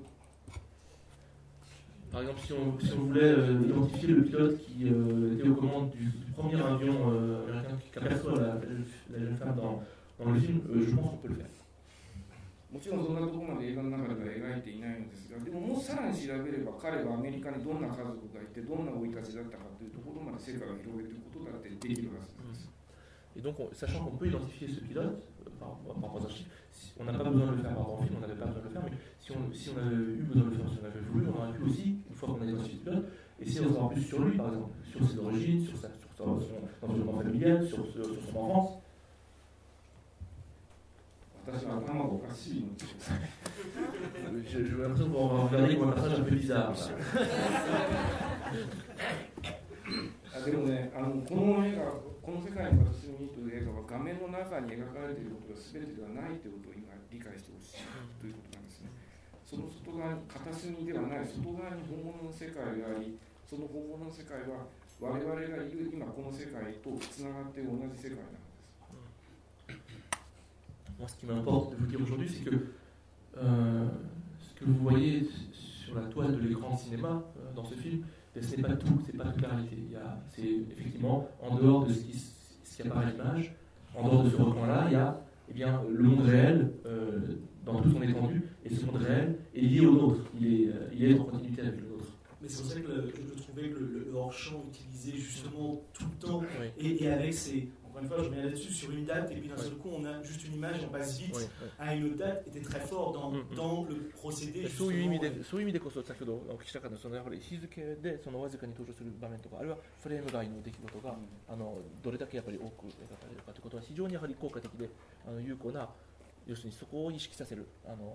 Par exemple, si on voulait identifier le pilote qui était aux commandes du premier avion américain qui aperçoit la jeune femme dans le film, je pense qu'on peut le faire. もちろんそんなところまで映画の中では描いていないのですが、でももうさらに調べれば彼がアメリカにどんな家族がいてどんな生い立ちだったかというところまで世界を広げていくことだってできるはずです。 Et donc, sachant qu'on peut identifier ce pilote, par rapport à ce on n'a pas besoin de le faire par rapport au film, on n'avait pas besoin de le faire, mais si on avait eu besoin de le faire, si on avait voulu, on aurait pu aussi, une fois qu'on a identifié ce pilote, essayer d'en savoir plus sur lui, par exemple, sur ses origines, sur son environnement familial, sur son enfance. J'ai l'impression qu'on va regarder comme un personnage un peu bizarre. でもね、この世界の片隅にという映画は画面の中に描かれていることが全てではないということを今理解してほしいということなんですね。その外側に片隅ではない外側に本物の世界があり、その本物の世界は我々がいる今この世界とつながっている同じ世界なんです。 Moi, ce qui m'importe de vous dire aujourd'hui, c'est que ce que vous voyez sur la toile de l'écran de cinéma dans ce film, ce n'est pas tout, c'est pas toute la réalité. C'est effectivement en dehors de ce qui apparaît à l'image, en dehors de ce recoin-là, il y a le monde réel dans toute son étendue, et ce monde réel est lié au nôtre, il est en continuité avec le nôtre. Mais c'est pour ça que je trouvais que le hors-champ utilisé justement tout le temps, et avec ces... Encore une fois, je reviens là-dessus, sur une date, et puis d'un seul coup, on a juste une image, on passe vite à une autre date, était très fort dans le procédé. そういう意味でこそ、先ほどお聞きしたかった、やはり日付でそのわずかに登場する場面とか、あるいはフレーム外の出来事がどれだけやっぱり多く描かれるかということは非常にやはり効果的で有効な、要するにそこを意識させる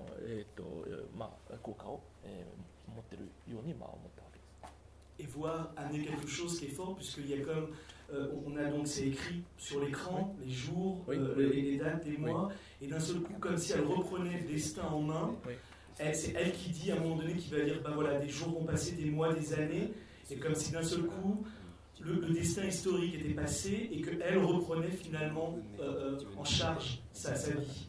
効果を持っているように思ったわけです。 Et voir amener quelque chose qui est fort, puisqu'il y a comme on a donc c'est écrit sur l'écran les jours, les dates, les mois, et d'un seul coup, comme si elle reprenait le destin en main, c'est elle qui dit à un moment donné, qui va dire, ben voilà, des jours vont passer, des mois, des années, et comme si d'un seul coup, le destin historique était passé et qu'elle reprenait finalement en charge sa vie.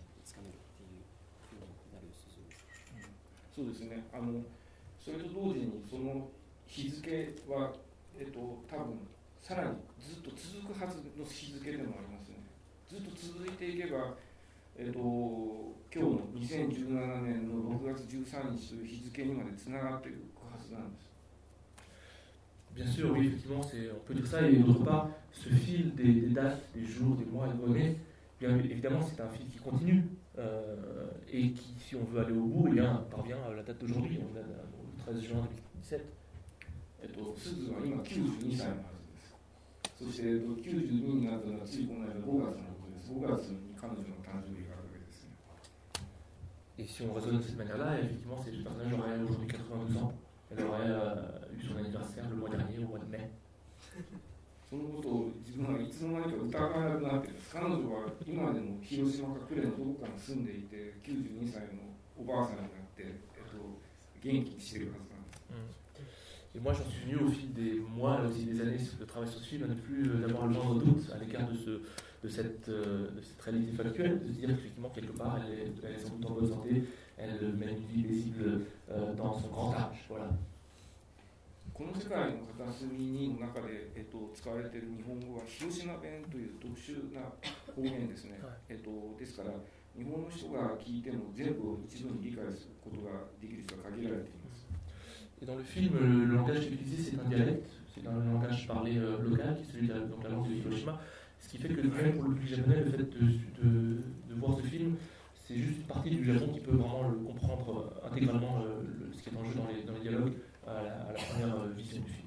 そうですね。それと同時にその日付は多分さらにずっと続くはずの日付でもありますね。ずっと続いていけば、今日の2017年の6月13日という日付にまでつながっていくはずなんです。 Bien sûr, oui, effectivement, on peut dire ça, et d'autre part, ce fil des dates, des jours, des mois, des années, bien évidemment, c'est un fil qui continue, et qui, si on veut aller au bout, parvient à la date d'aujourd'hui, on est le 13 juin 2017. すずは今92歳のはずです。そして92になったのはついこの間5月のことです。5月に彼女の誕生日があるわけですね。 Et si on raisonne de cette manière-là, effectivement, ce personnage aurait aujourd'hui 92 ans. Elle aurait eu son anniversaire le mois dernier, au mois de mai. そのことを自分はいつの間にか疑わなくなっています。彼女は今でも広島か呉のどこかに住んでいて、92歳のおばあさんになって、元気にしているはずなんです。 Et moi, j'en suis venu au fil des mois, aussi des années de travail sur ce film, à ne plus avoir le moindre doute à l'égard de cette réalité factuelle, de se dire qu'effectivement, quelque part, elle est sans doute en bonne santé, elle mène une vie paisible dans son grand âge. Voilà. この世界の片隅の中で、使われている日本語は広島弁という特殊な方言ですね。ですから日本の人が聞いても全部を一度に理解することができる人は限られています。 Et dans le film, le langage utilisé, c'est un dialecte, c'est un langage parlé local, qui est celui de la langue de Hiroshima. Ce qui fait que même pour le public japonais, le fait de voir ce film, c'est juste une partie du Japon qui peut vraiment le comprendre intégralement ce qui est en jeu dans les dialogues à la première vision du film.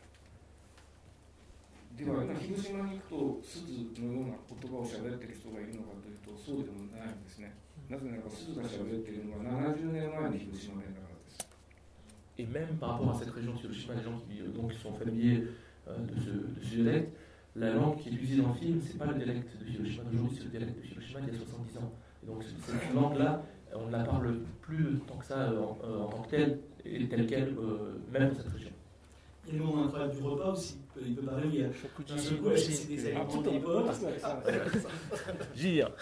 では今広島に行くと鈴のような言葉を喋っている人がいるのかというとそうでもないんですね。なぜならば鈴が喋っているのは70年前の広島弁だからです。 Et même par rapport à cette région de Hiroshima, les gens qui donc sont familiers de ce dialecte, la langue qui est utilisée dans le film, c'est pas le dialecte de Hiroshima d'aujourd'hui, c'est le dialecte de Hiroshima d'il y a 70 ans. Et donc cette langue-là, on ne la parle plus tant que ça en tant que telle, et telle qu'elle, même dans cette région. Il y a le moment incroyable du repas aussi. Il peut parler, il y a un seul coup, c'est des aliments d'époque. Gire.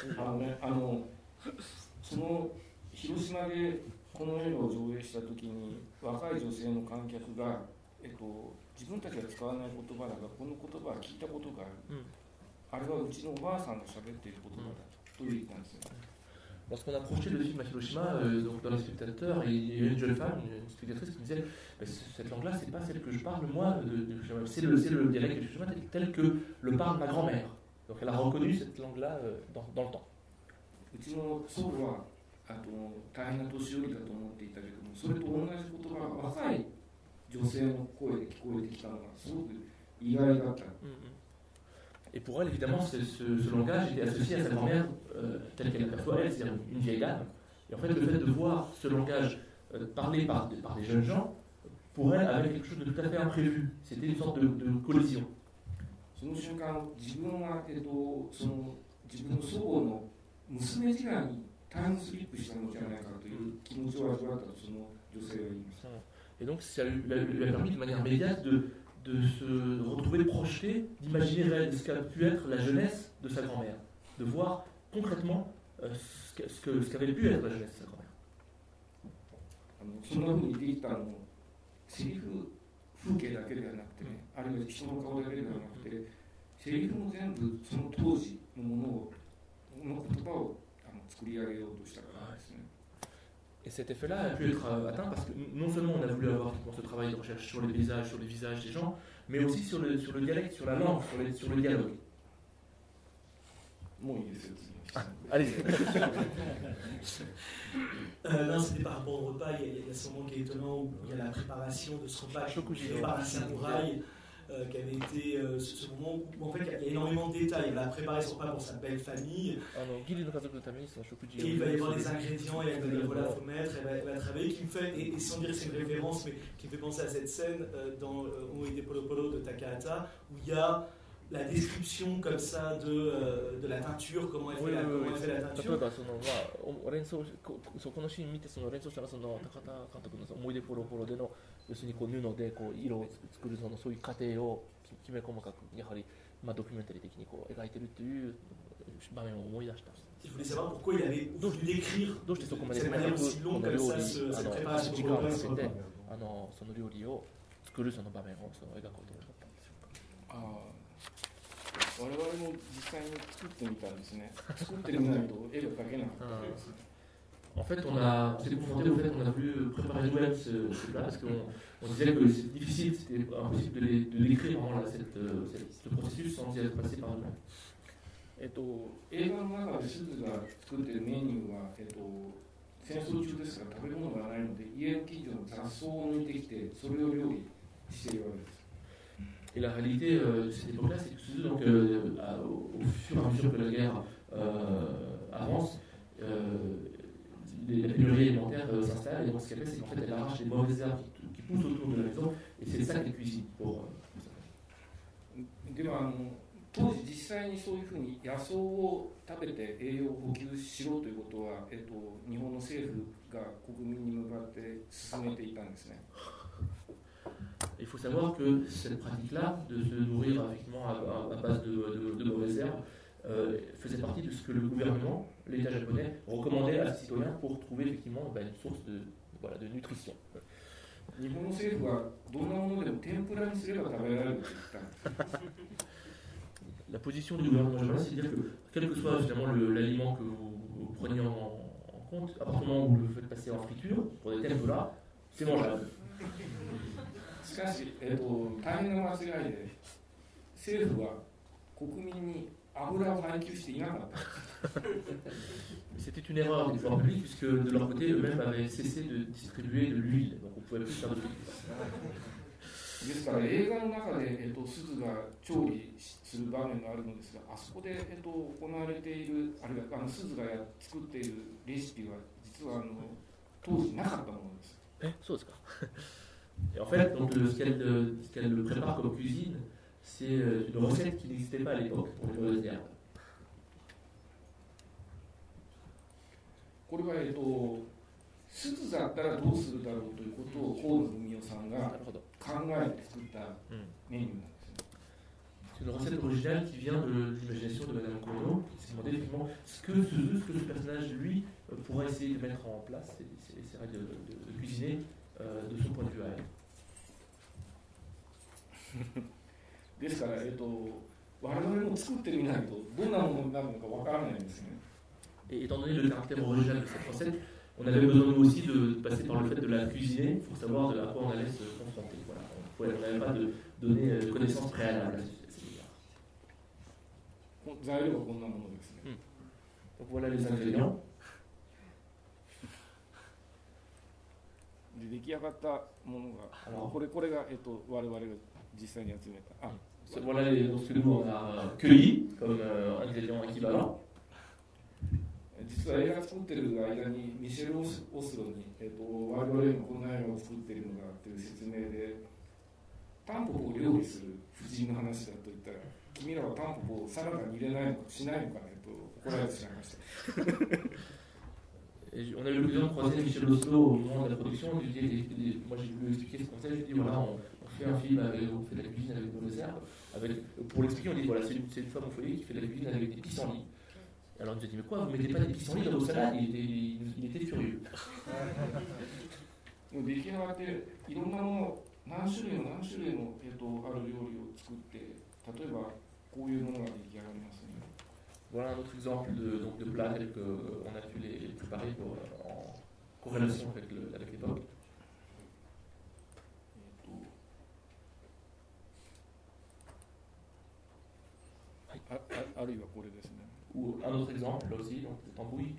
その広島でこの映画を上映したときに若い女性の観客が、自分たちが使わない言葉だがこの言葉は聞いたことがある、あれはうちのおばあさんが喋っている言葉だと言ったんですよ。 Lorsqu'on a projeté le film à Hiroshima, donc dans les spectateurs, il y a une jeune femme, une spectatrice qui disait cette langue-là, c'est pas celle que je parle moi, c'est le dialecte de Hiroshima tel que le parle ma grand-mère. Donc elle a reconnu cette langue-là dans le temps. うちの祖母は大変な年寄りだと思っていたけども、それと同じ言葉が若い女性の声で聞こえてきたのがすごく意外だった。 Et pour elle, évidemment, ce langage était associé à sa grand-mère telle qu'elle perçoit elle, c'est-à-dire une vieille dame. Et en fait, le fait de voir ce langage parlé par des jeunes gens, pour elle, avait quelque chose de tout à fait imprévu. C'était une sorte de collision. その瞬間、自分が、その自分の祖母の娘時代にタイムスリップしたのじゃないかという気持ちを味わったとその女性は言いました。 Et donc, ça lui a permis de manière immédiate de se retrouver projeté, d'imaginer ce qu'a pu être la jeunesse de sa grand-mère, de voir concrètement ce qu'avait pu être la jeunesse de sa grand-mère. そんな風にできたのも、セリフ風景だけではなくてね、あるいは人の顔だけではなくて、セリフも全部その当時のものを、の言葉を作り上げようとしたからですね。 Et cet effet-là a pu être atteint parce que non seulement on a voulu avoir ce travail de recherche sur les visages des gens, mais aussi sur le dialecte, sur la langue, sur le dialogue. Allez. Non, c'était par rapport au repas. Il y a ce moment qui est étonnant où il y a la préparation de ce repas fait par un samouraï. Qui avait été ce moment où en fait il y a énormément de détails. Il va préparer son repas pour sa belle famille. Et il va y avoir des ingrédients, et il faut mettre, elle va travailler, qui me fait, et sans dire que c'est une référence, mais qui me fait penser à cette scène dans Omoide Polo Polo de Takahata, où il y a la description comme ça de la teinture, comment elle fait la teinture. 例えばそこのシーン見て連想したら高田監督の思い出ポロポロでの要するに布で色を作るそういう過程をきめ細かくやはりドキュメンタリー的に描いているという場面を思い出した。 Je voulais savoir pourquoi il avait voulu décrire どうしてそこまで cette manière aussi longue comme ça, cette préparation 時 pour 間を le か repas. けてその料理を作るその場面を描こうと思ったんでしょうか。 我々も実際に作ってみたんですね。作ってみないと絵が描けなかったですね。 En fait, on s'est confronté au fait qu'on a voulu préparer nous-mêmes ce plat parce qu'on disait que c'est difficile, c'était impossible de décrire vraiment ce processus sans y être passé par nous-mêmes. 映画の中で鈴が作っているメニューは、戦争中ですから食べ物がないので家の近所の雑草を抜いてきてそれを料理しているわけです。 Et la réalité de cette époque-là, c'est que Suzu, donc, au fur et à mesure que la guerre avance, la pénurie alimentaire s'installe, et donc ce qu'elle fait, c'est qu'en fait, elle arrache les mauvaises herbes qui poussent autour de la maison, et c'est ça qu'elle cuisine pour ça. では当時実際にそういうふうに野草を食べて栄養を補給しろということは、日本の政府が国民に向かって進めていたんですね。 Il faut savoir que cette pratique-là, de se nourrir effectivement à base de mauvaises herbes, faisait partie de ce que le gouvernement, l'État japonais, recommandait à ses citoyens pour trouver effectivement une source de nutrition. 日本の政府はどんなものでも天ぷらにすれば食べられると言った。 La position du gouvernement japonais, c'est de dire que quel que soit finalement l'aliment que vous preniez en compte, à partir du moment où vous le faites passer en friture, pour des tempura, c'est mangeable. しかし、大変な間違いで政府は国民に油を配給していなかった。 C'était une erreur des pouvoirs publics puisque de leur côté eux-mêmes avaient cessé de distribuer de l'huile, donc on ne pouvait plus faire de l'huile. ですから映画の中で、鈴が調理する場面があるのですが、あそこで、行われているあるいは鈴が作っているレシピは実は当時なかったものです。 そうですか。Et en fait, donc, ce qu'elle prépare comme cuisine, c'est une recette qui n'existait pas à l'époque pour les mauvaises herbes. これは、鈴だったらどうするだろうということを河野文雄さんが考えて作ったメニューなんですね。 C'est une recette originale qui vient de l'imagination de Madame Kono, qui s'est demandé effectivement ce que ce personnage, lui, pourrait essayer de mettre en place et essaierait de cuisiner de son point de vue à elle. ですから、我々も作ってみないとどんなものになるのかわからないんですね。 Et étant donné le caractère original de cette recette, on avait besoin nous aussi de passer par le fait de la cuisiner pour savoir à quoi on allait se confronter. Voilà. On n'avait pas de donner de connaissances préalables à cet égard. 材料はこんなものですね。 Donc voilà les ingrédients. で出来上がったものが、これが、我々が実際に集めた。 Voilà donc ce que nous on a cueilli comme ingrédients équivalents. 実は映画作ってる間にミシェル・オスロに、我々もこんな映画を作ってるのだっていう説明で、タンポポを料理する夫人の話だと言ったら、君らはタンポポをサラダに入れないのかしないのかねと怒られてしまいました。 Et on a eu l'occasion de croiser Michel Oslo au moment de la production. Moi, j'ai voulu expliquer ce concept. Je lui ai dit voilà, on fait un film, on fait de la cuisine avec de mauvaises herbes. Pour l'expliquer, on dit voilà, c'est une femme au foyer qui fait de la cuisine avec des pissenlits. Alors, il nous a dit mais quoi, vous mettez pas des pissenlits dans vos salades? Il était furieux. 出来上がっていろんなもの、何種類もある料理を作って、例えばこういうものが出来上がりますね。 Voilà un autre exemple de plats tels qu'on a pu les préparer en corrélation avec l'époque. あるいはこれですね。 Ou un autre exemple, là aussi, donc le tambouille.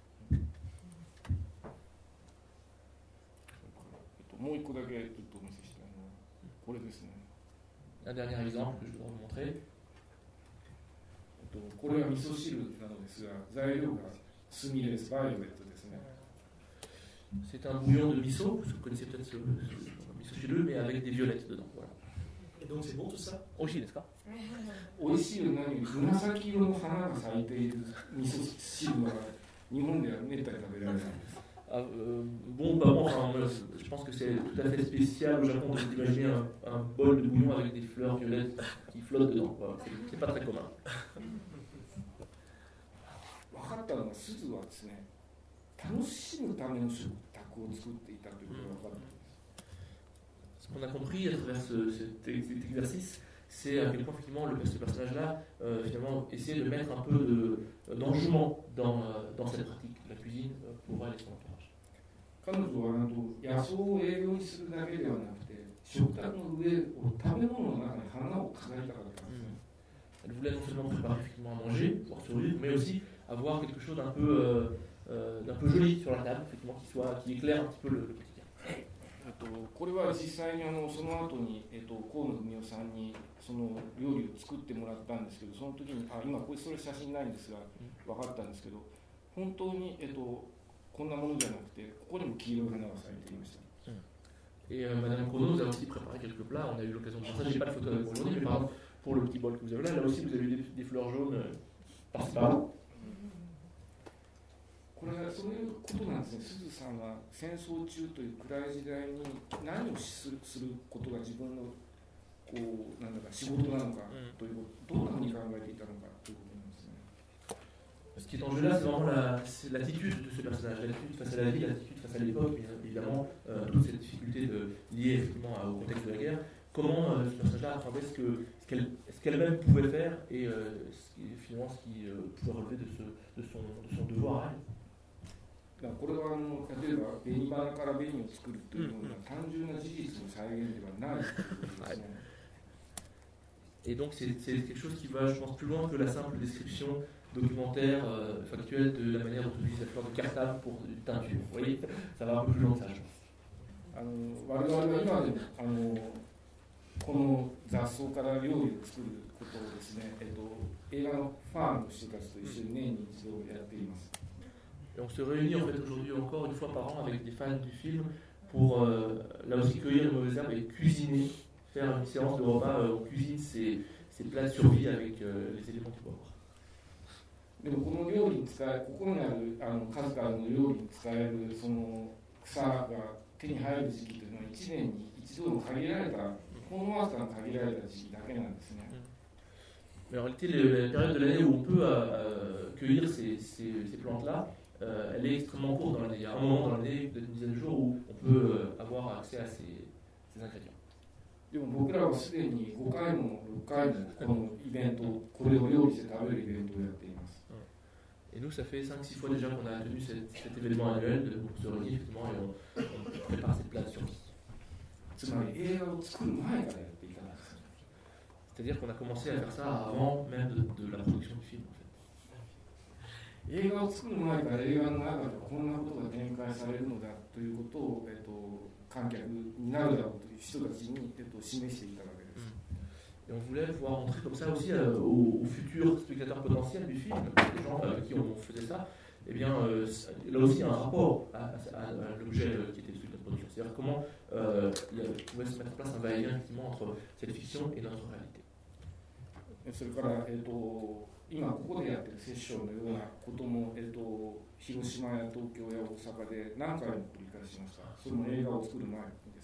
もう一個だけちょっとお見せしたいのはこれですね。 Un dernier exemple que je voudrais vous montrer. これは味噌汁なのですが、材料がスミレス、バイオレットですね。 C'est un bouillon de miso, vous connaissez peut-être ce miso chileux, mais avec des violettes dedans. Voilà. Et donc c'est bon tout ça? Oishi desu ka? 美味しいよ何より紫色の花が咲いている味噌汁は日本ではめったに食べられないんです。 Bon, bah bon, enfin, je pense que c'est tout à fait spécial au Japon d'imaginer un bol de bouillon avec des fleurs violettes qui flottent dedans. Voilà. C'est pas très commun. 分かったのは、鈴はですね、楽しむための食卓を作っていたということが分かったんです。 Ce qu'on a compris à travers cet exercice, c'est à quel point effectivement ce personnage-là finalement essaie de mettre un peu d'enjouement dans cette pratique, la cuisine pour elle et son entourage. 彼女は野草を営業にするだけではなくて、食卓の上を食べ物の中に花を飾りたかったんです。 Elle voulait non seulement préparer effectivement à manger, pouvoir survivre, mais aussi avoir quelque chose d'un peu joli sur la table, effectivement, qui éclaire un petit peu le quotidien. これは実際にその後に河野文夫さんにその料理を作ってもらったんですけど、その時に今それ写真ないんですが分かったんですけど、本当にこんなものじゃなくてここにも黄色い花が咲いていました。 Et Madame Kono nous a aussi préparé quelques plats. On a eu l'occasion de partager, pas de photos avec vous aujourd'hui, mais par exemple, pour le petit bol que vous avez là aussi vous avez des fleurs jaunes par-ci par-là. これはそういうことなんですね。鈴さんは戦争中という暗い時代に何をすることが自分のなんだか仕事なのかということをどんなふうに考えていたのかということなんですね。 Ce qui est en jeu là, c'est vraiment l'attitude de ce personnage, l'attitude face à la vie, l'attitude face à l'époque, évidemment, toute cette difficulté liée effectivement au contexte de la guerre. Comment ce personnage-là apprenait ce qu'elle-même pouvait faire et finalement ce qui pouvait relever de son devoir à elle. これは例えば紅花から紅を作るというような単純な事実の再現ではないということですね。 Et donc c'est quelque chose qui va, je pense, plus loin que la simple description documentaire, factuelle de la manière dont on utilise la fleur de cartable pour une teinture. Vous voyez, ça va un peu plus loin que ça, je pense. 我々は今でもこの雑草から料理を作ることをですね、映画のファンの人たちと一緒に年に一度やっています。 Et on se réunit en fait aujourd'hui encore une fois par an avec des fans du film pour là aussi cueillir les mauvaises herbes et cuisiner, faire une séance de repas où on cuisine ces plats de survie avec les éléments du bord. でもこの料理に使え、ここにある数々の料理に使えるその草が手に入る時期というのは1年に一度の限られた、ほんのわずかの限られた時期だけなんですね。 Mais en réalité, la période de l'année où on peut cueillir ces plantes-là, elle est extrêmement courte dans l'année. Il y a un moment dans l'année, peut-être une dizaine de jours, où on peut avoir accès à ces ingrédients. でも僕らはすでに5回も6回もこのイベント、これを料理して食べるイベントをやっています。 Et nous, ça fait 5-6 fois déjà qu'on a tenu cet événement annuel de se réunir effectivement et on prépare cette plate de survie. つまり映画を作る前からやっていたんです。 C'est-à-dire qu'on a commencé à faire ça avant même de la production du film. En fait. 映画を作る前から映画の中でこんなことが展開されるのだということを、観客になるだろうという人たちに、示していたわけです。 Et on voulait pouvoir montrer comme ça aussi aux futurs spectateurs potentiels du film, les gens qui on faisait ça, et bien là aussi un rapport à l'objet qui était celui de notre production. C'est-à-dire comment il pouvait se mettre en place un va-et-vient effectivement entre cette fiction et notre réalité. それから、今ここでやってるセッションのようなことも、広島や東京や大阪で何回も繰り返しました。それも映画を作る前です。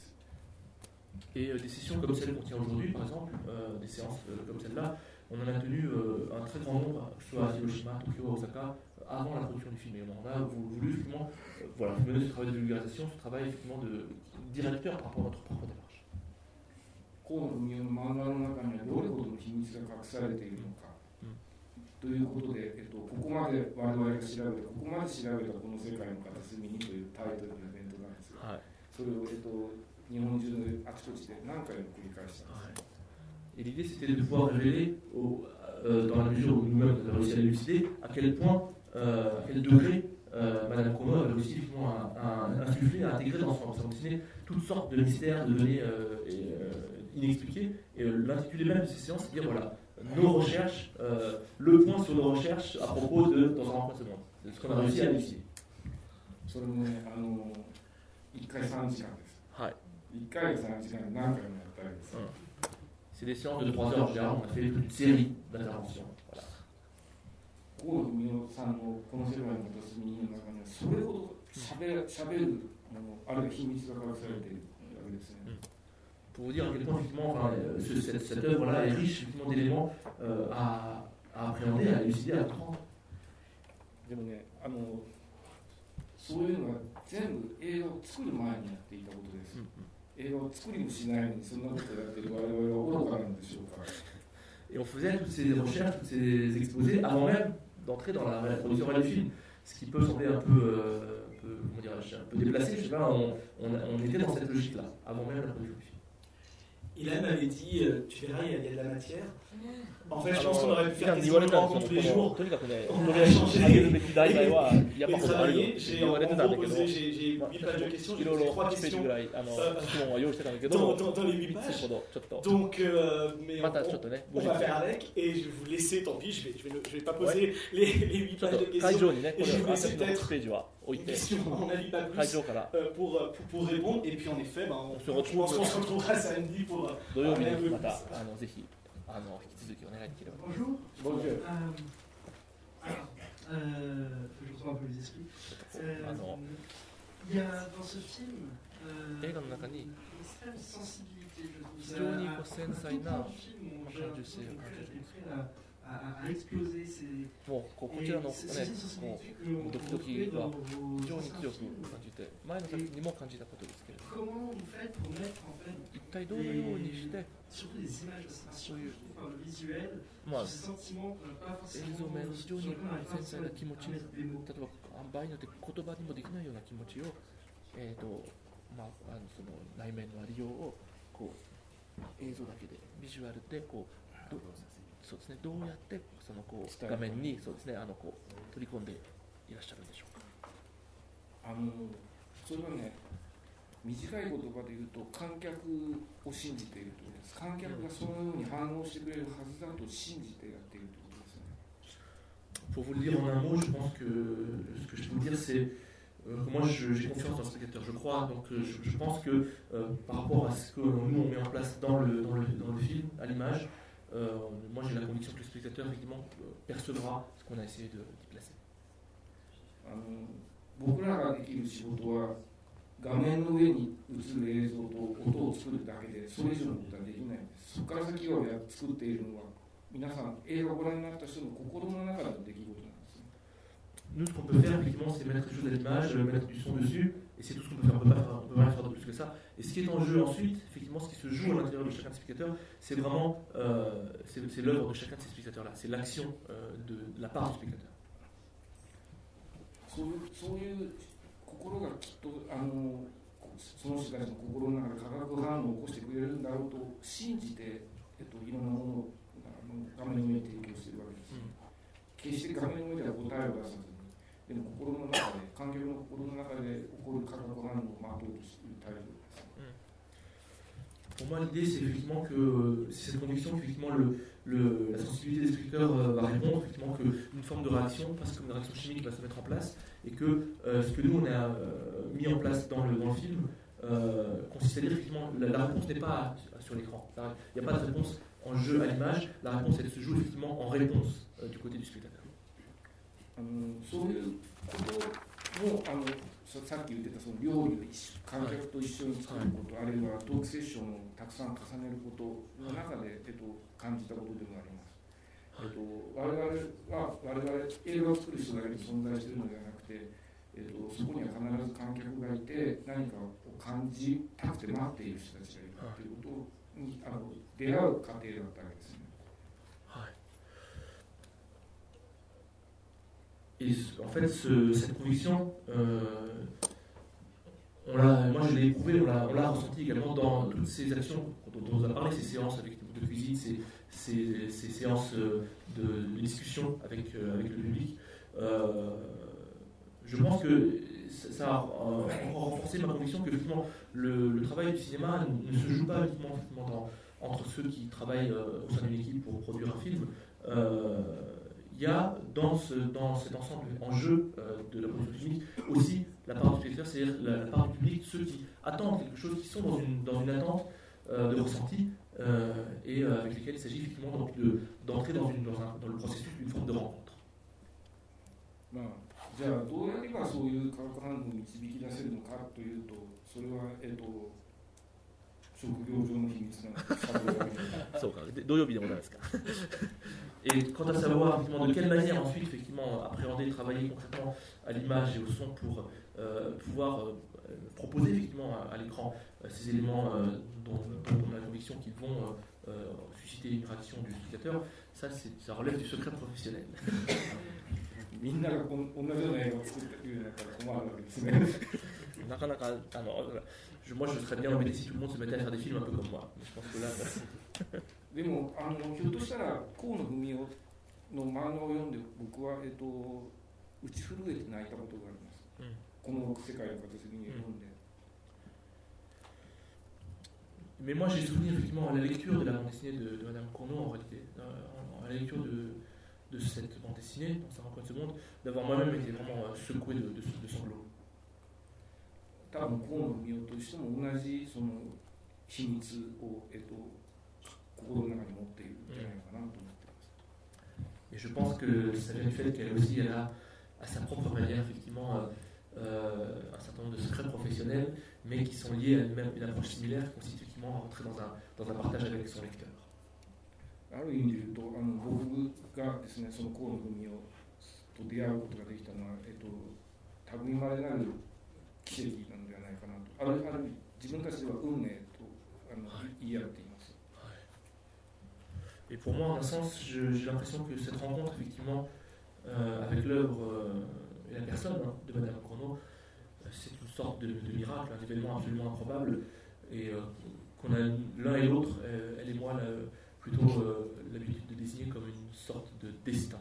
Et des sessions comme celle qu'on tient aujourd'hui, par exemple, des séances comme celle-là, on en a tenu un très grand nombre, que ce soit à Hiroshima, Tokyo, Osaka, avant la production du film. Et on a voulu effectivement mener ce travail de vulgarisation, ce travail effectivement de directeur par rapport à notre propre démarche. 河野文雄の漫画の中にはどれほどの秘密が隠されているのか、ということで、ここまで我々が調べたこの世界の片隅にというタイトルのイベントなんですが、はい、それを、日本中のあちこちで何回も繰り返したんです。 Et l'idée c'était de pouvoir révéler, dans la mesure où nous-mêmes on avait réussi à l'élucider, à quel point, à quel degré Madame Kono avait réussi à insuffler, à intégrer dans son bande dessinée toutes sortes de mystères, de données inexpliquées. Et l'intitulé même de ces séances, c'est dire voilà, nos recherches, le point sur nos recherches à propos de Dans un rencontre de ce monde. C'est ce qu'on a réussi à élucider. それもね、1回3時間です。はい。1回3時間何回もやったわけです。 C'est des séances de 3 heures en général, on a fait une série d'interventions. Voilà. 河野文雄さんのこの世界の片隅の中にはそれほどしゃべるもの、あるいは秘密が隠されているわけですね。 Pour vous dire à quel point effectivement cette œuvre-là est riche effectivement d'éléments à appréhender, à élucider, à comprendre. でもね、そういうのは全部映画を作る前にやっていたことです。映画を作りもしないのにそんなことをやっている我々は愚かなんでしょうか。 Et on faisait toutes ces recherches, tous ces exposés avant même d'entrer dans la production du film. Ce qui peut sembler un peu déplacé, je sais pas, on était dans cette logique-là, avant même la production du film. Ilan m'avait dit, tu verras, il y a de la matière. En fait, je pense qu'on aurait pu faire quasiment une rencontre tous les jours. On aurait changé et travaillé. J'ai 8 pages de questions, j'ai posé 3 questions dans les 8 pages. Donc, mais on va faire avec et je vais vous laisser, tant pis, je vais pas poser les 8 pages de questions. Et je vais vous laisser peut-être une question, à mon avis, pas plus, pour répondre. Et puis en effet, je pense qu'on se retrouvera samedi pour parler un peu plus. Bonjour. Bonjour. Je reçois un peu les esprits. Il y a dans ce film une extrême sensibilité, je trouve. Tout le film, j'ai l'impression à exploser ces sensibilités que l'on retrouve dans vos anciens films. Comment vous faites pour mettre en fait surtout des images, surtout par le visuel, ce sentiment qu'on n'a pas forcément sur lequel on n'a pas forcément à mettre des mots. 場合によって言葉にもできないような気持ちを、その内面のありようをこう映像だけでビジュアルでこうそうですね、どうやってそのこう画面にそうですねこう取り込んでいらっしゃるんでしょうか。 それはね、短い言葉で言うと観客を信じているということです。観客がそのように反応してくれるはずだと信じてやっているということですね。 Pour vous le dire en un mot, je pense que ce que je peux vous dire, c'est que moi j'ai confiance dans le spectateur. Je crois, donc je pense que par rapport à ce que nous on met en place dans le film, à l'image, moi j'ai la conviction que le spectateur effectivement percevra ce qu'on a essayé d'y placer. 僕らができる仕事は画面の上に映る映像と音を作るだけでそれ以上のことはできないんです。そこから先を作っているのは皆さん映画をご覧になった人の心の中の出来事なんです。 Nous, ce qu'on peut faire, effectivement, c'est mettre quelque chose à l'image, mettre du son dessus, et c'est tout ce qu'on peut faire. On peut pas rien faire de plus que ça. Et ce qui est en jeu ensuite, effectivement, ce qui se joue à l'intérieur de chacun des spectateurs, c'est vraiment c'est l'œuvre de chacun de ces spectateurs-là. C'est l'action de la part du spectateur. そういう心がきっとその人たちの心の中で化学反応を起こしてくれるんだろうと信じて、いろんなものを画面の上に提供しているわけです。決して画面の上では答えを出さずにでも心の中で、観客の心の中で起こる化学反応を待とうとしている態度です。 Pour moi, l'idée, c'est effectivement que c'est cette conviction qu'effectivement la sensibilité des spectateurs va répondre, effectivement qu'une forme de réaction, parce qu'une réaction chimique va se mettre en place, et que ce que nous on a mis en place dans le film consiste à dire effectivement la réponse n'est pas sur l'écran. Il n'y a pas de réponse en jeu à l'image, la réponse elle se joue effectivement en réponse du côté du spectateur. そういうこともさっき言ってたその料理を観客と一緒に作ること、あるいはトークセッションをたくさん重ねることの中で、感じたことでもあります。我々映画を作る人だけで存在しているのではなくて、そこには必ず観客がいて何かを感じたくて待っている人たちがいるということに出会う過程だったわけですね。 Et en fait, cette conviction, moi je l'ai éprouvé, on l'a ressenti également dans toutes ces actions dont on a parlé, ces séances avec de cuisine, ces séances de discussion avec le public. Je pense que ça a encore renforcé ma conviction que effectivement, le travail du cinéma ne se joue pas uniquement entre ceux qui travaillent au sein d'une équipe pour produire un film. Il y a dans cet ensemble en jeu de la production filmique aussi la part du spectateur, c'est-à-dire la part du public, ceux qui attendent quelque chose, qui sont dans une attente de ressenti et avec lesquels il s'agit effectivement d'entrer dans le processus d'une forme de rencontre. じゃあどうやればそういう化学反応を導き出せるのかというと、それは職業上の秘密なんです。 そうか、土曜日でございますか。Et quant à savoir effectivement, de quelle manière ensuite effectivement, appréhender et travailler concrètement à l'image et au son pour pouvoir proposer effectivement à l'écran ces éléments dont on a la conviction qu'ils vont susciter une réaction du spectateur, ça relève du secret professionnel. みんなが同じような映画を作っているようになったら困るわけですね。 なかなかmoi je serais bien embêté si tout le monde se mettait à faire des films un peu comme moi. Je pense que là でもひょっとしたら河野文雄の漫画を読んで僕は打ち震えて泣いたことがあります。この世界の片隅に読んで。 Mais moi j'ai souvenir effectivement à la lecture de la bande dessinée de Madame Cournot en réalité, à la lecture de cette bande dessinée, dans 50 secondes, d'avoir moi-même été vraiment secoué de sanglots. 多分河野文雄としても同じその秘密を心の中に持っているんじゃないかなと思っています。 Et je pense que ça vient du fait qu'elle aussi elle a à sa propre manière effectivement un certain nombre de secrets professionnels, mais qui sont liés à une approche similaire, qui consiste effectivement à rentrer dans un partage avec son lecteur. ある意味で言うと僕がですねその河野文雄と出会うことができたのは類まれなる奇跡なのではないかなと。ある自分たちでは運命と言い合っています。 Et pour moi, en un sens, j'ai l'impression que cette rencontre, effectivement, avec l'œuvre et la personne de Madame Cournot, c'est une sorte de miracle, un événement absolument improbable, et qu'on a l'un et l'autre, elle et moi, plutôt l'habitude de désigner comme une sorte de destin.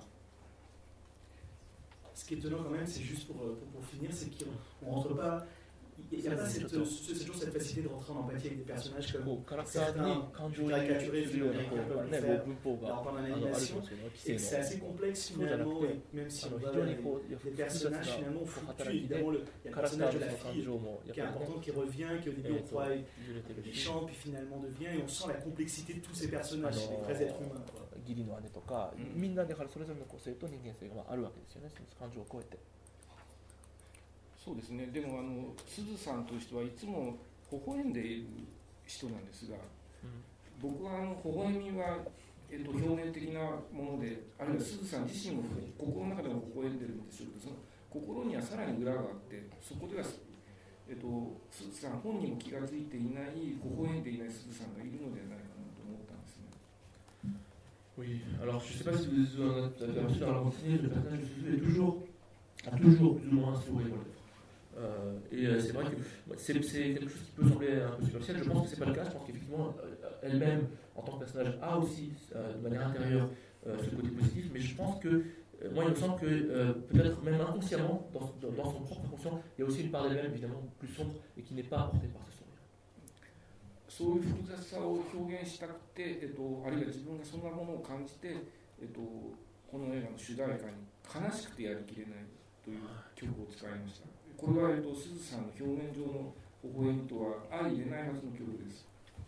Ce qui est étonnant quand même, c'est juste pour finir, c'est qu'on ne rentre pas. Il n'y a pas cette facilité de rentrer en empathie avec des personnages comme certains caricaturés film américain peuvent le faire pendant l'animation. Et c'est assez complexe finalement, et même si on voit les personnages finalement fluctuent. Évidemment, il y a le personnage de la fille qui est important, qui revient, qui au début on croit méchant, puis finalement devient, et on sent la complexité de tous ces personnages, c'est des vrais êtres humains. 義理の姉とか、みんなでそれぞれの個性と人間性があるわけですよね、感情を超えて。 そうですね。でもすずさんとしてはいつも微笑んでいる人なんですが、僕は微笑みは表面的なもので、あるいはすずさん自身も心の中でも微笑んでるんでしょうけど、その心にはさらに裏があって、そこではすずさん本人も気が付いていない微笑んでいないすずさんがいるのではないかなと思ったんですね。 Oui, alors je ne sais pas si vous avez aperçu dans la bande dessinée, le personnage de Suzu a toujours plus ou moins un sourire aux lèvres. Et c'est vrai que c'est quelque chose qui peut sembler un peu superficiel. Je pense que ce n'est pas le cas. Je pense qu'effectivement, elle-même, en tant que personnage, a aussi, de manière intérieure, ce côté positif. Mais je pense que moi il me semble que peut-être même inconsciemment, dans son propre conscient, il y a aussi une part d'elle-même évidemment plus sombre et qui n'est pas apportée par ce sourire. そういう複雑さを表現したくて、あるいは自分がそんなものを感じて、この映画の主題歌に悲しくてやりきれないという曲を使いました。これは、すずさんの表面上の微笑みとは相入れないはずの曲です。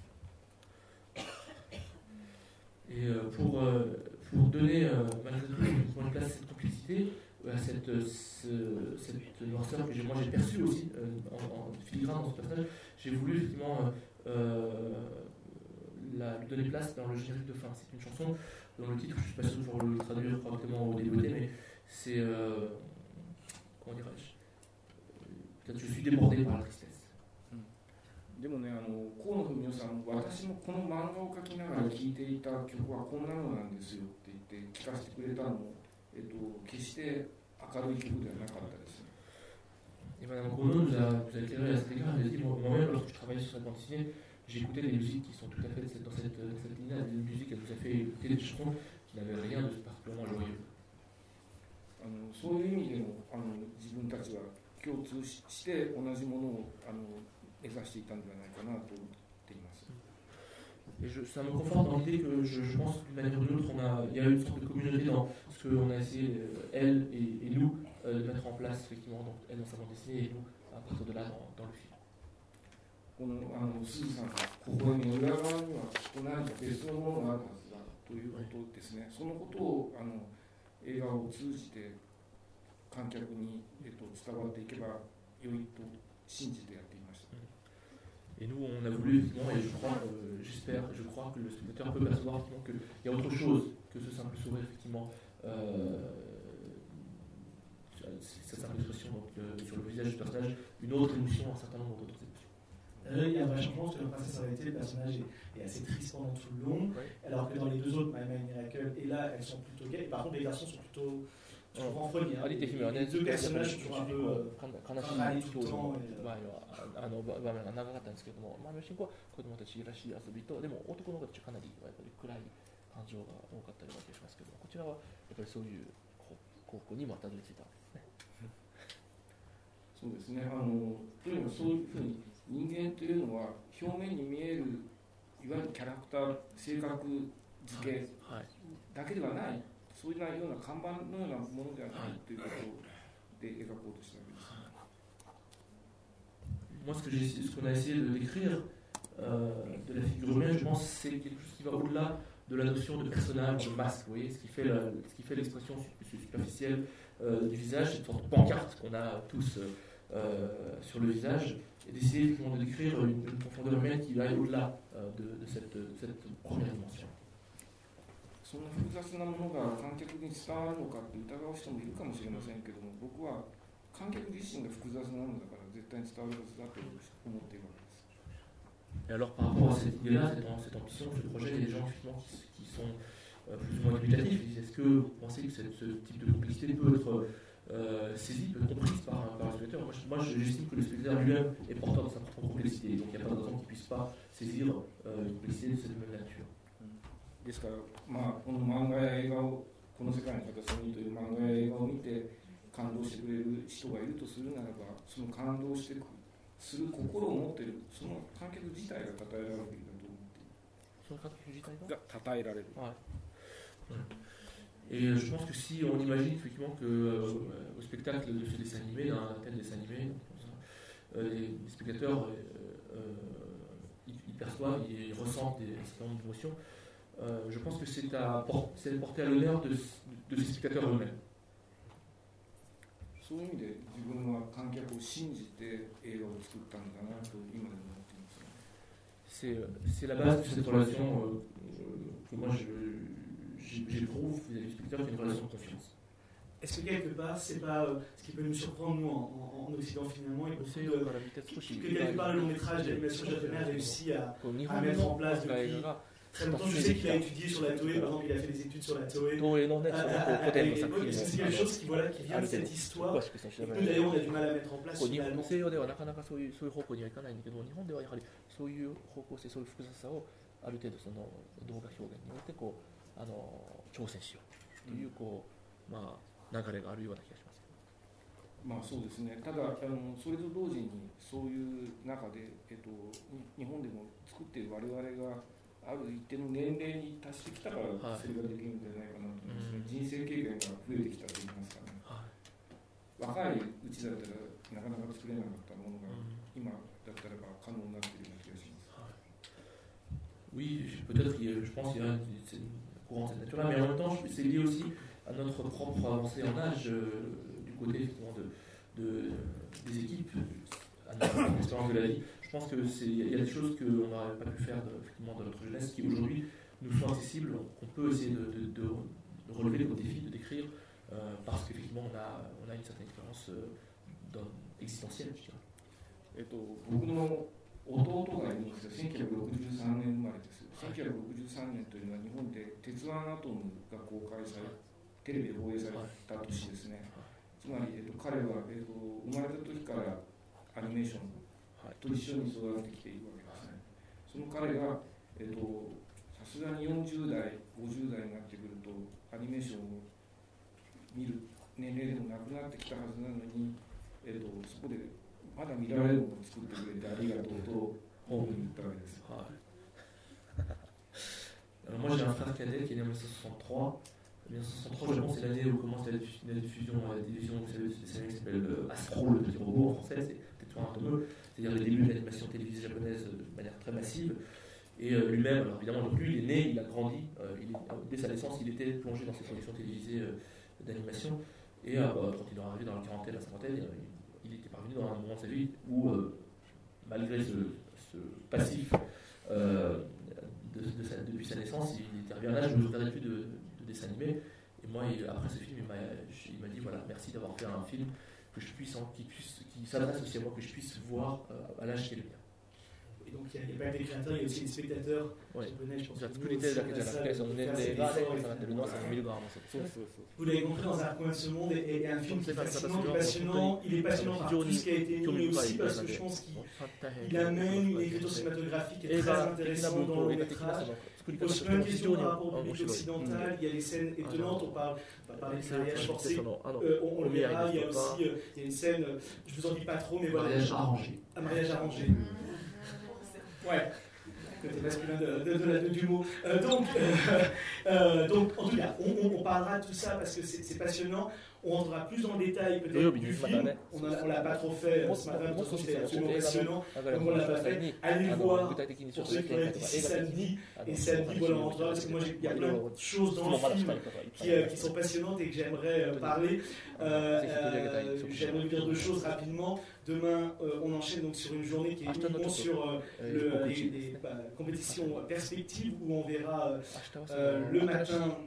Et pour donner malgré tout une place à cette complicité, à cette noirceur que moi j'ai perçue aussi en filigrane dans ce personnage, j'ai voulu effectivement lui donner place dans le générique de fin. C'est une chanson dont le titre, je ne suis pas sûr pour le traduire correctement au débeauté, mais c'est comment dirais-je, peut-être je suis débordé par la tristesse. でもね、河野文夫さん、私もこの漫画を描きながら聴いていた曲はこんなのなんですよって言って聴かせてくれたのも、決して明るい曲ではなかったですね。 Et Madame Gounod nous a éclairé à cet égard. Elle a dit moi-même, lorsque je travaillais sur cette bande dessinée, j'ai écouté des musiques qui sont tout à fait dans cette ligne-là, des musiques qu'elle nous a fait écouter des chansons qui n'avaient rien de particulièrement joyeux. そういう意味でも自分たちは共通して同じものを目指していたんではないかなと思っています。 Et ça me conforte dans l'idée que je pense d'une manière ou d'une autre, il y a eu une sorte de communauté dans ce qu'on a essayé, elle et nous, de mettre en place, effectivement, donc elle dans sa bande dessinée et nous, à partir de là, dans le film. このすずさんの微笑みの裏側にはきっと何か別のものがあるはずだということですね。そのことを映画を通じて観客に、伝わっていけば良いと信じてやっていました。 Et nous, on a voulu, effectivement, et je crois que le spectateur peut percevoir qu'il y a autre chose que ce simple sourire, effectivement, cette simple expression donc, sur le visage du personnage, une autre émotion, un certain nombre d'autres émotions. Il y a un vrai changement parce que dans Princesse Arrêtée, le personnage est assez triste pendant tout le long, alors que dans les deux autres, My My Miracle et là, elles sont plutôt gaies. Par contre, les garçons sont plutôt renfrognés. Les deux personnages sont toujours un peu râlés tout le temps. 場面が長かったんですけども、主人公は子供たちらしい遊びと、でも男の子たちはかなりやっぱり暗い感情が多かったような気がしますけども、こちらはやっぱりそういう方向にもたどり着いたわけですね。 そうですね。とにかくそういうふうに人間というのは表面に見えるいわゆるキャラクター、性格付けだけではない、そういうような看板のようなものではないということで描こうとしたわけです。 Moi, ce qu'on a essayé de décrire de la figure humaine, je pense que c'est quelque chose qui va au-delà de la notion de personnage, de masque. Vous voyez, ce qui fait l'expression superficielle du visage, cette sorte de pancarte qu'on a tous sur le visage, et d'essayer de décrire une profondeur humaine qui va au-delà de cette première dimension. そんな複雑なものが観客に伝わるのかって疑う人もいるかもしれませんけども、僕は観客自身が複雑なのだから絶対に伝わるはずだと思っているわけです。 Et alors par rapport à cette idée-là, cette ambition, ce projet, il y a des gens effectivement qui sont plus ou moins dubitatifs. Est-ce que vous pensez que ce type de complicité peut être saisie, peut être comprise par le spectateur? Moi, j'estime que le spectateur lui-même est porteur de sa propre complexité, donc il n'y a pas de raison qu'il ne puisse pas saisir une complexité de cette même nature. ですから、この漫画や映画を、この世界の片隅にという漫画や映画を見て感動してくれる人がいるとするならば、その感動する心を持っている、その観客自体が称えられるべきだと思っている。 その観客自体が称えられる。 Et je pense que si on imagine effectivement au spectacle de ce dessin animé, d'un tel dessin animé, les spectateurs ils perçoivent, ils ressentent un certain nombre d'émotions, je pense que c'est porté à l'honneur de ces spectateurs eux-mêmes. そういう意味で自分は観客を信じて映画を作ったんだなと今でも思っています。 C'est la base de cette relation que moi j'éprouve vis-à-vis du spectateur, qui est une relation de confiance. Est-ce que quelque part, c'est pas ce qui peut nous surprendre nous en Occident finalement, et que quelque part le long métrage d'animation japonais a réussi à mettre en place depuis très longtemps. Je sais qu'il a étudié sur la Toei, par exemple, il a fait des études sur la Toei. Est-ce que c'est quelque chose qui vient de cette histoire et que nous d'ailleurs on a du mal à mettre en place finalement? 西洋ではなかなかそういう方向にはいかないんだけど、日本ではやはりそういう方向性、そういう複雑さをある程度その動画表現によって挑戦しようというまあ、流れがあるような気がします。 まあそうですね、ただそれと同時にそういう中で、日本でも作っている我々がある一定の年齢に達してきたからそれができるんじゃないかなと思いますね、人生経験が増えてきたといいますかね、若いうちだったらなかなか作れなかったものが、今だったらば可能になっているような気がします。 Oui, peut-être, je pense qu'il y a une courante naturelle, mais en même temps, c'est lié aussi à notre propre avancée en âge, du côté effectivement des équipes, à notre expérience de la vie. Je pense qu'il y a des choses qu'on n'aurait pas pu faire effectivement dans notre jeunesse qui aujourd'hui nous sont accessibles, qu'on peut essayer de relever comme défi, de décrire, parce qu'effectivement on a une certaine expérience existentielle, je dirais. 僕の弟がいるんですよ、1963年生まれです。1963年というのは日本で鉄腕アトムが公開され、テレビで放映された年ですね。つまり、彼は、生まれた時からアニメーションと一緒に育ってきているわけですね。その彼が、さすがに40代、50代になってくると、アニメーションを見る年齢でもなくなってきたはずなのに、そこでまだ見られるものを作ってくれてありがとうと本に言ったわけです。 Alors moi j'ai un frère cadet qui est né en 1963. 1963, je pense, c'est l'année où commence la diffusion des divisions, vous savez, de séries qui s'appelle Astro, le petit robot en français, c'est peut-être un peu, c'est-à-dire le début de l'animation télévisée japonaise de manière très massive. Et lui-même, alors évidemment, donc lui, il est né, il a grandi, dès sa naissance, il était plongé dans ces productions télévisées d'animation. Et quand il est arrivé dans la quarantaine, la cinquantaine, il était parvenu dans un moment de sa vie où, malgré ce passif depuis sa naissance, il était arrivé à un âge où je ne regardais plus de dessins animés. Et moi, après ce film, il m'a dit voilà, merci d'avoir fait un film que je puisse, qui s'adresse aussi à moi, que je puisse voir à l'âge qui est le mien. Et donc il n'y a pas que les créateurs, il y a aussi les spectateurs japonais, je pense. Vous l'avez compris, dans un coin de ce monde est un film qui est passionnant, il est passionnant par tout ce qui a été mis, mais aussi parce que je pense qu'il amène une écriture cinématographique qui est très intéressante dans le métrage. Il pose plein de questions par rapport au public occidental, il y a des scènes étonnantes, on parle du mariage forcé, on le verra, il y a aussi une scène, je ne vous en dis pas trop, mais voilà. Un mariage arrangé. Ouais, côté masculin du mot. Donc, en tout cas, on parlera de tout ça parce que c'est passionnant. On rentrera plus dans le détail peut-être du film. On ne l'a pas trop fait ce matin, parce que c'était absolument passionnant. Donc on ne l'a pas fait. Allez le voir pour ceux qui vont être ici samedi. Et samedi, voilà, on rentrera parce que moi, il y a plein de choses dans le film qui sont passionnantes et que j'aimerais parler. J'aimerais vous dire deux choses rapidement. Demain, on enchaîne donc sur une journée qui est uniquement sur les compétitions perspectives où on verra le matin.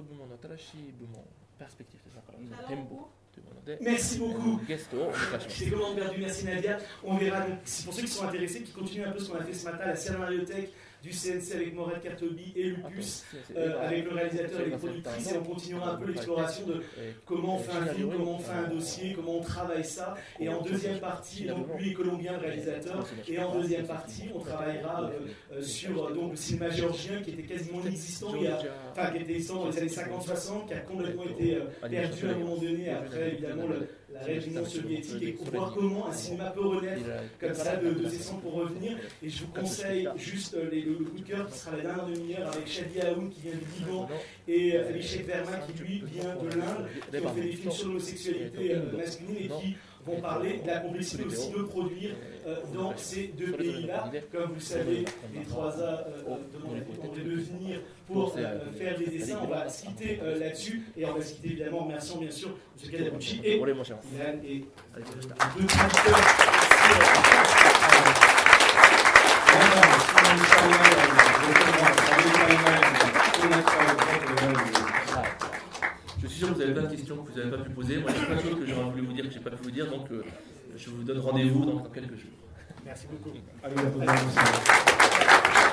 Merci beaucoup. C'est comment perdu, merci Nadia. On verra donc, pour ceux qui sont intéressés, qui continuent un peu ce qu'on a fait ce matin, la scénariothèque du CNC avec Morel Cartobi et Lupus, avec le réalisateur et les productrices, et on continuera un peu l'exploration de comment on fait un film, comment on fait un dossier, comment on travaille ça. Et en deuxième partie, donc lui est colombien, le réalisateur, et en deuxième partie, on travaillera sur donc, le cinéma géorgien qui était quasiment inexistant, qui était existant dans les années 50-60, qui a complètement été perdu à un moment donné après évidemment la régime soviétique, et pour voir comment un cinéma peut renaître comme ça de ses cendres pour revenir. Et je vous conseille juste le coup de cœur qui sera la dernière demi-heure avec Shadi Aoun qui vient du Liban et Abhishek Verma qui lui vient de l'Inde, qui ont fait des films sur l'homosexualité masculine et qui vont parler de la complexité aussi de produire dans ces deux pays-là. Comme vous le savez, les 3A demandent de venir pour faire des dessins. On va se quitter là-dessus et on va se quitter évidemment en remerciant bien sûr M. Kadabuchi et Ilan et deux traducteurs. Je suis sûr que vous avez plein de questions que vous n'avez pas pu poser. Moi, il y a plein de choses que j'aurais voulu vous dire que je n'ai pas pu vous dire, donc je vous donne rendez-vous dans quelques jours. Merci beaucoup.